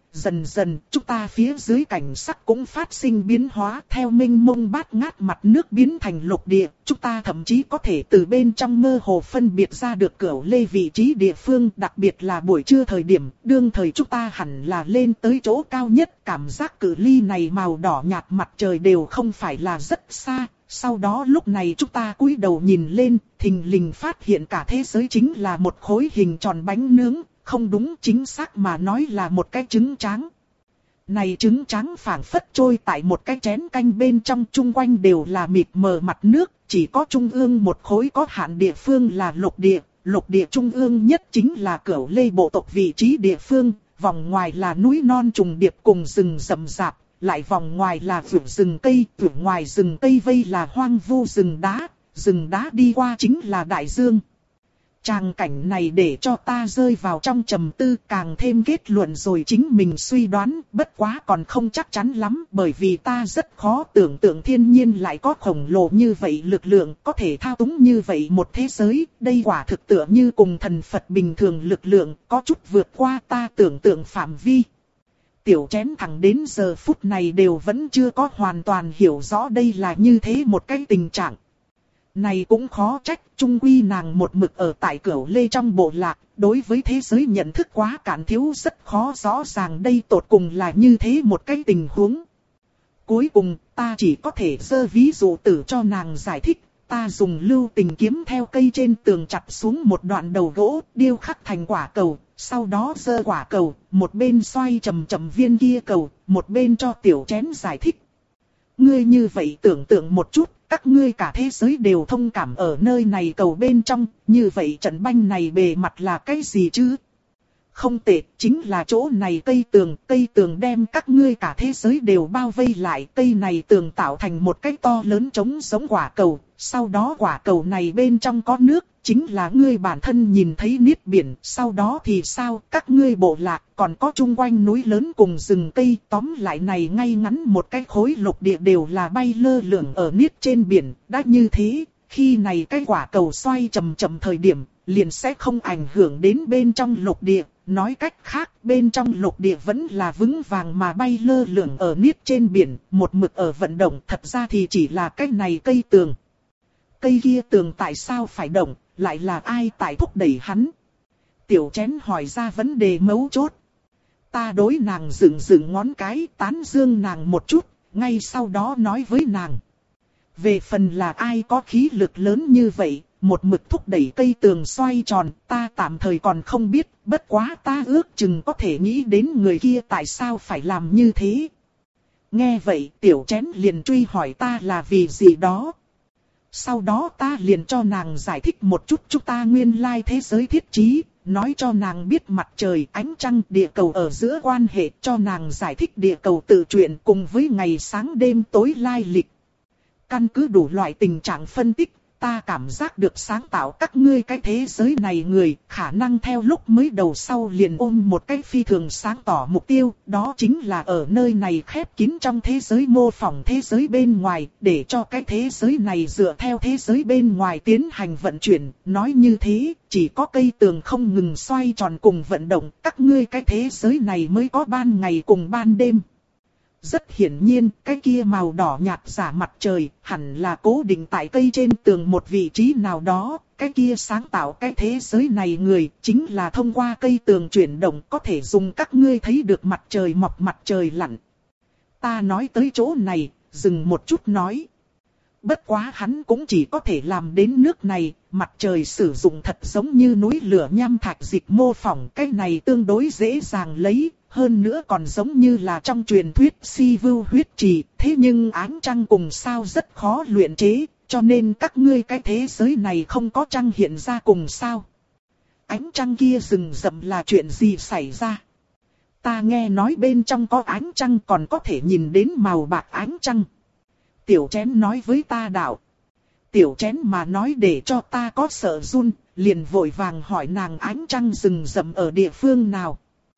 dần dần chúng ta phía dưới cảnh sắc cũng phát sinh biến hóa theo mênh mông bát ngát mặt nước biến thành lục địa. Chúng ta thậm chí có thể từ bên trong mơ hồ phân biệt ra được Cửu Lê vị trí địa phương, đặc biệt là buổi trưa thời điểm, đương thời chúng ta hẳn là lên tới chỗ cao nhất, cảm giác cự ly này màu đỏ nhạt mặt trời đều không phải là rất xa. Sau đó lúc này chúng ta cúi đầu nhìn lên, thình lình phát hiện cả thế giới chính là một khối hình tròn bánh nướng, không đúng, chính xác mà nói là một cái trứng tráng. Này trứng tráng phảng phất trôi tại một cái chén canh bên trong, chung quanh đều là mịt mờ mặt nước, chỉ có trung ương một khối có hạn địa phương là lục địa, lục địa trung ương nhất chính là Cửu Lê bộ tộc vị trí địa phương, vòng ngoài là núi non trùng điệp cùng rừng rậm rạp. Lại vòng ngoài là vườn rừng cây, vườn ngoài rừng cây vây là hoang vu rừng đá, rừng đá đi qua chính là đại dương. Tràng cảnh này để cho ta rơi vào trong trầm tư, càng thêm kết luận rồi chính mình suy đoán, bất quá còn không chắc chắn lắm, bởi vì ta rất khó tưởng tượng thiên nhiên lại có khổng lồ như vậy lực lượng, có thể thao túng như vậy một thế giới, đây quả thực tựa như cùng thần Phật bình thường lực lượng, có chút vượt qua ta tưởng tượng phạm vi. Tiểu chén thẳng đến giờ phút này đều vẫn chưa có hoàn toàn hiểu rõ đây là như thế một cái tình trạng. Này cũng khó trách, chung quy nàng một mực ở tại Cửu Lê trong bộ lạc, đối với thế giới nhận thức quá cạn thiếu, rất khó rõ ràng đây tột cùng là như thế một cái tình huống. Cuối cùng, ta chỉ có thể giơ ví dụ tử cho nàng giải thích. Ta dùng lưu tình kiếm theo cây trên tường chặt xuống một đoạn đầu gỗ, điêu khắc thành quả cầu, sau đó giơ quả cầu, một bên xoay chậm chậm viên kia cầu, một bên cho tiểu chén giải thích. Ngươi như vậy tưởng tượng một chút, các ngươi cả thế giới đều thông cảm ở nơi này cầu bên trong, như vậy trận banh này bề mặt là cái gì chứ? Không tệ, chính là chỗ này cây tường, cây tường đem các ngươi cả thế giới đều bao vây lại, cây này tường tạo thành một cái to lớn trống giống quả cầu, sau đó quả cầu này bên trong có nước, chính là ngươi bản thân nhìn thấy niết biển, sau đó thì sao, các ngươi bộ lạc, còn có chung quanh núi lớn cùng rừng cây, tóm lại này ngay ngắn một cái khối lục địa đều là bay lơ lửng ở niết trên biển, đã như thế, khi này cái quả cầu xoay chậm chậm thời điểm, liền sẽ không ảnh hưởng đến bên trong lục địa. Nói cách khác, bên trong lục địa vẫn là vững vàng mà bay lơ lửng ở niết trên biển, một mực ở vận động, thật ra thì chỉ là cái này cây tường. Cây kia tường tại sao phải động, lại là ai tại thúc đẩy hắn? Tiểu chén hỏi ra vấn đề mấu chốt. Ta đối nàng dựng dựng ngón cái, tán dương nàng một chút, ngay sau đó nói với nàng. Về phần là ai có khí lực lớn như vậy, một mực thúc đẩy cây tường xoay tròn, ta tạm thời còn không biết, bất quá ta ước chừng có thể nghĩ đến người kia tại sao phải làm như thế. Nghe vậy, tiểu chén liền truy hỏi ta là vì gì đó. Sau đó ta liền cho nàng giải thích một chút chúng ta nguyên lai thế giới thiết trí, nói cho nàng biết mặt trời, ánh trăng, địa cầu ở giữa quan hệ, cho nàng giải thích địa cầu tự truyện cùng với ngày sáng đêm tối lai lịch. Căn cứ đủ loại tình trạng phân tích, ta cảm giác được sáng tạo các ngươi cái thế giới này người, khả năng theo lúc mới đầu sau liền ôm một cái phi thường sáng tỏ mục tiêu, đó chính là ở nơi này khép kín trong thế giới mô phỏng thế giới bên ngoài, để cho cái thế giới này dựa theo thế giới bên ngoài tiến hành vận chuyển, nói như thế, chỉ có cây tường không ngừng xoay tròn cùng vận động, các ngươi cái thế giới này mới có ban ngày cùng ban đêm. Rất hiển nhiên, cái kia màu đỏ nhạt giả mặt trời, hẳn là cố định tại cây trên tường một vị trí nào đó, cái kia sáng tạo cái thế giới này người, chính là thông qua cây tường chuyển động có thể dùng các ngươi thấy được mặt trời mọc mặt trời lặn. Ta nói tới chỗ này, dừng một chút nói. Bất quá hắn cũng chỉ có thể làm đến nước này, mặt trời sử dụng thật giống như núi lửa nham thạch dịch mô phỏng, cái này tương đối dễ dàng lấy. Hơn nữa còn giống như là trong truyền thuyết si vưu huyết trì, thế nhưng ánh trăng cùng sao rất khó luyện chế, cho nên các ngươi cái thế giới này không có trăng hiện ra cùng sao. Ánh trăng kia rừng rậm là chuyện gì xảy ra? Ta nghe nói bên trong có ánh trăng còn có thể nhìn đến màu bạc ánh trăng. Tiểu chén nói với ta đạo. Tiểu chén mà nói để cho ta có sợ run, liền vội vàng hỏi nàng ánh trăng rừng rậm ở địa phương nào.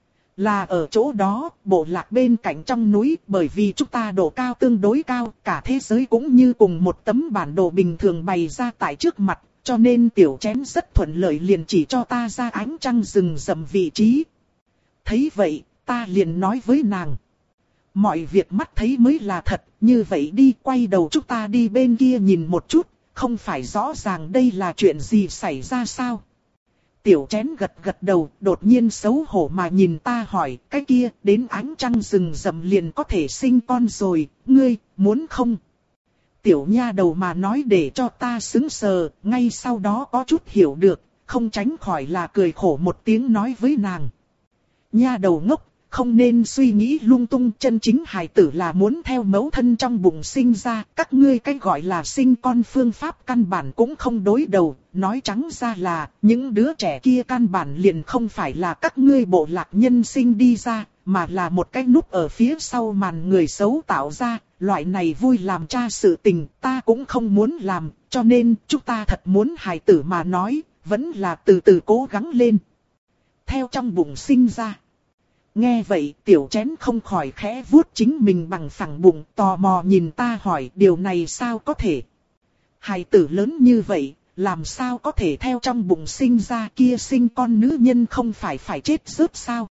Là ở chỗ đó, bộ lạc bên cạnh trong núi, bởi vì chúng ta độ cao tương đối cao, cả thế giới cũng như cùng một tấm bản đồ bình thường bày ra tại trước mặt, cho nên tiểu chén rất thuận lợi liền chỉ cho ta ra ánh trăng rừng rậm vị trí. Thấy vậy, ta liền nói với nàng. Mọi việc mắt thấy mới là thật, như vậy đi, quay đầu chúng ta đi bên kia nhìn một chút, không phải rõ ràng đây là chuyện gì xảy ra sao? Tiểu chén gật gật đầu, đột nhiên xấu hổ mà nhìn ta hỏi, cái kia, đến ánh trăng rừng rậm liền có thể sinh con rồi, ngươi, muốn không? Tiểu nha đầu mà nói để cho ta sững sờ, ngay sau đó có chút hiểu được, không tránh khỏi là cười khổ một tiếng nói với nàng. Nha đầu ngốc, không nên suy nghĩ lung tung, chân chính hài tử là muốn theo mẫu thân trong bụng sinh ra, các ngươi cái gọi là sinh con phương pháp căn bản cũng không đối đầu, nói trắng ra là, những đứa trẻ kia căn bản liền không phải là các ngươi bộ lạc nhân sinh đi ra, mà là một cái núp ở phía sau màn người xấu tạo ra, loại này vui làm cha sự tình, ta cũng không muốn làm, cho nên chúng ta thật muốn hài tử mà nói, vẫn là từ từ cố gắng lên. Theo trong bụng sinh ra. Nghe vậy tiểu chén không khỏi khẽ vuốt chính mình bằng phẳng bụng, tò mò nhìn ta hỏi điều này sao có thể. Hài tử lớn như vậy, làm sao có thể theo trong bụng sinh ra, kia sinh con nữ nhân không phải phải chết rớt sao.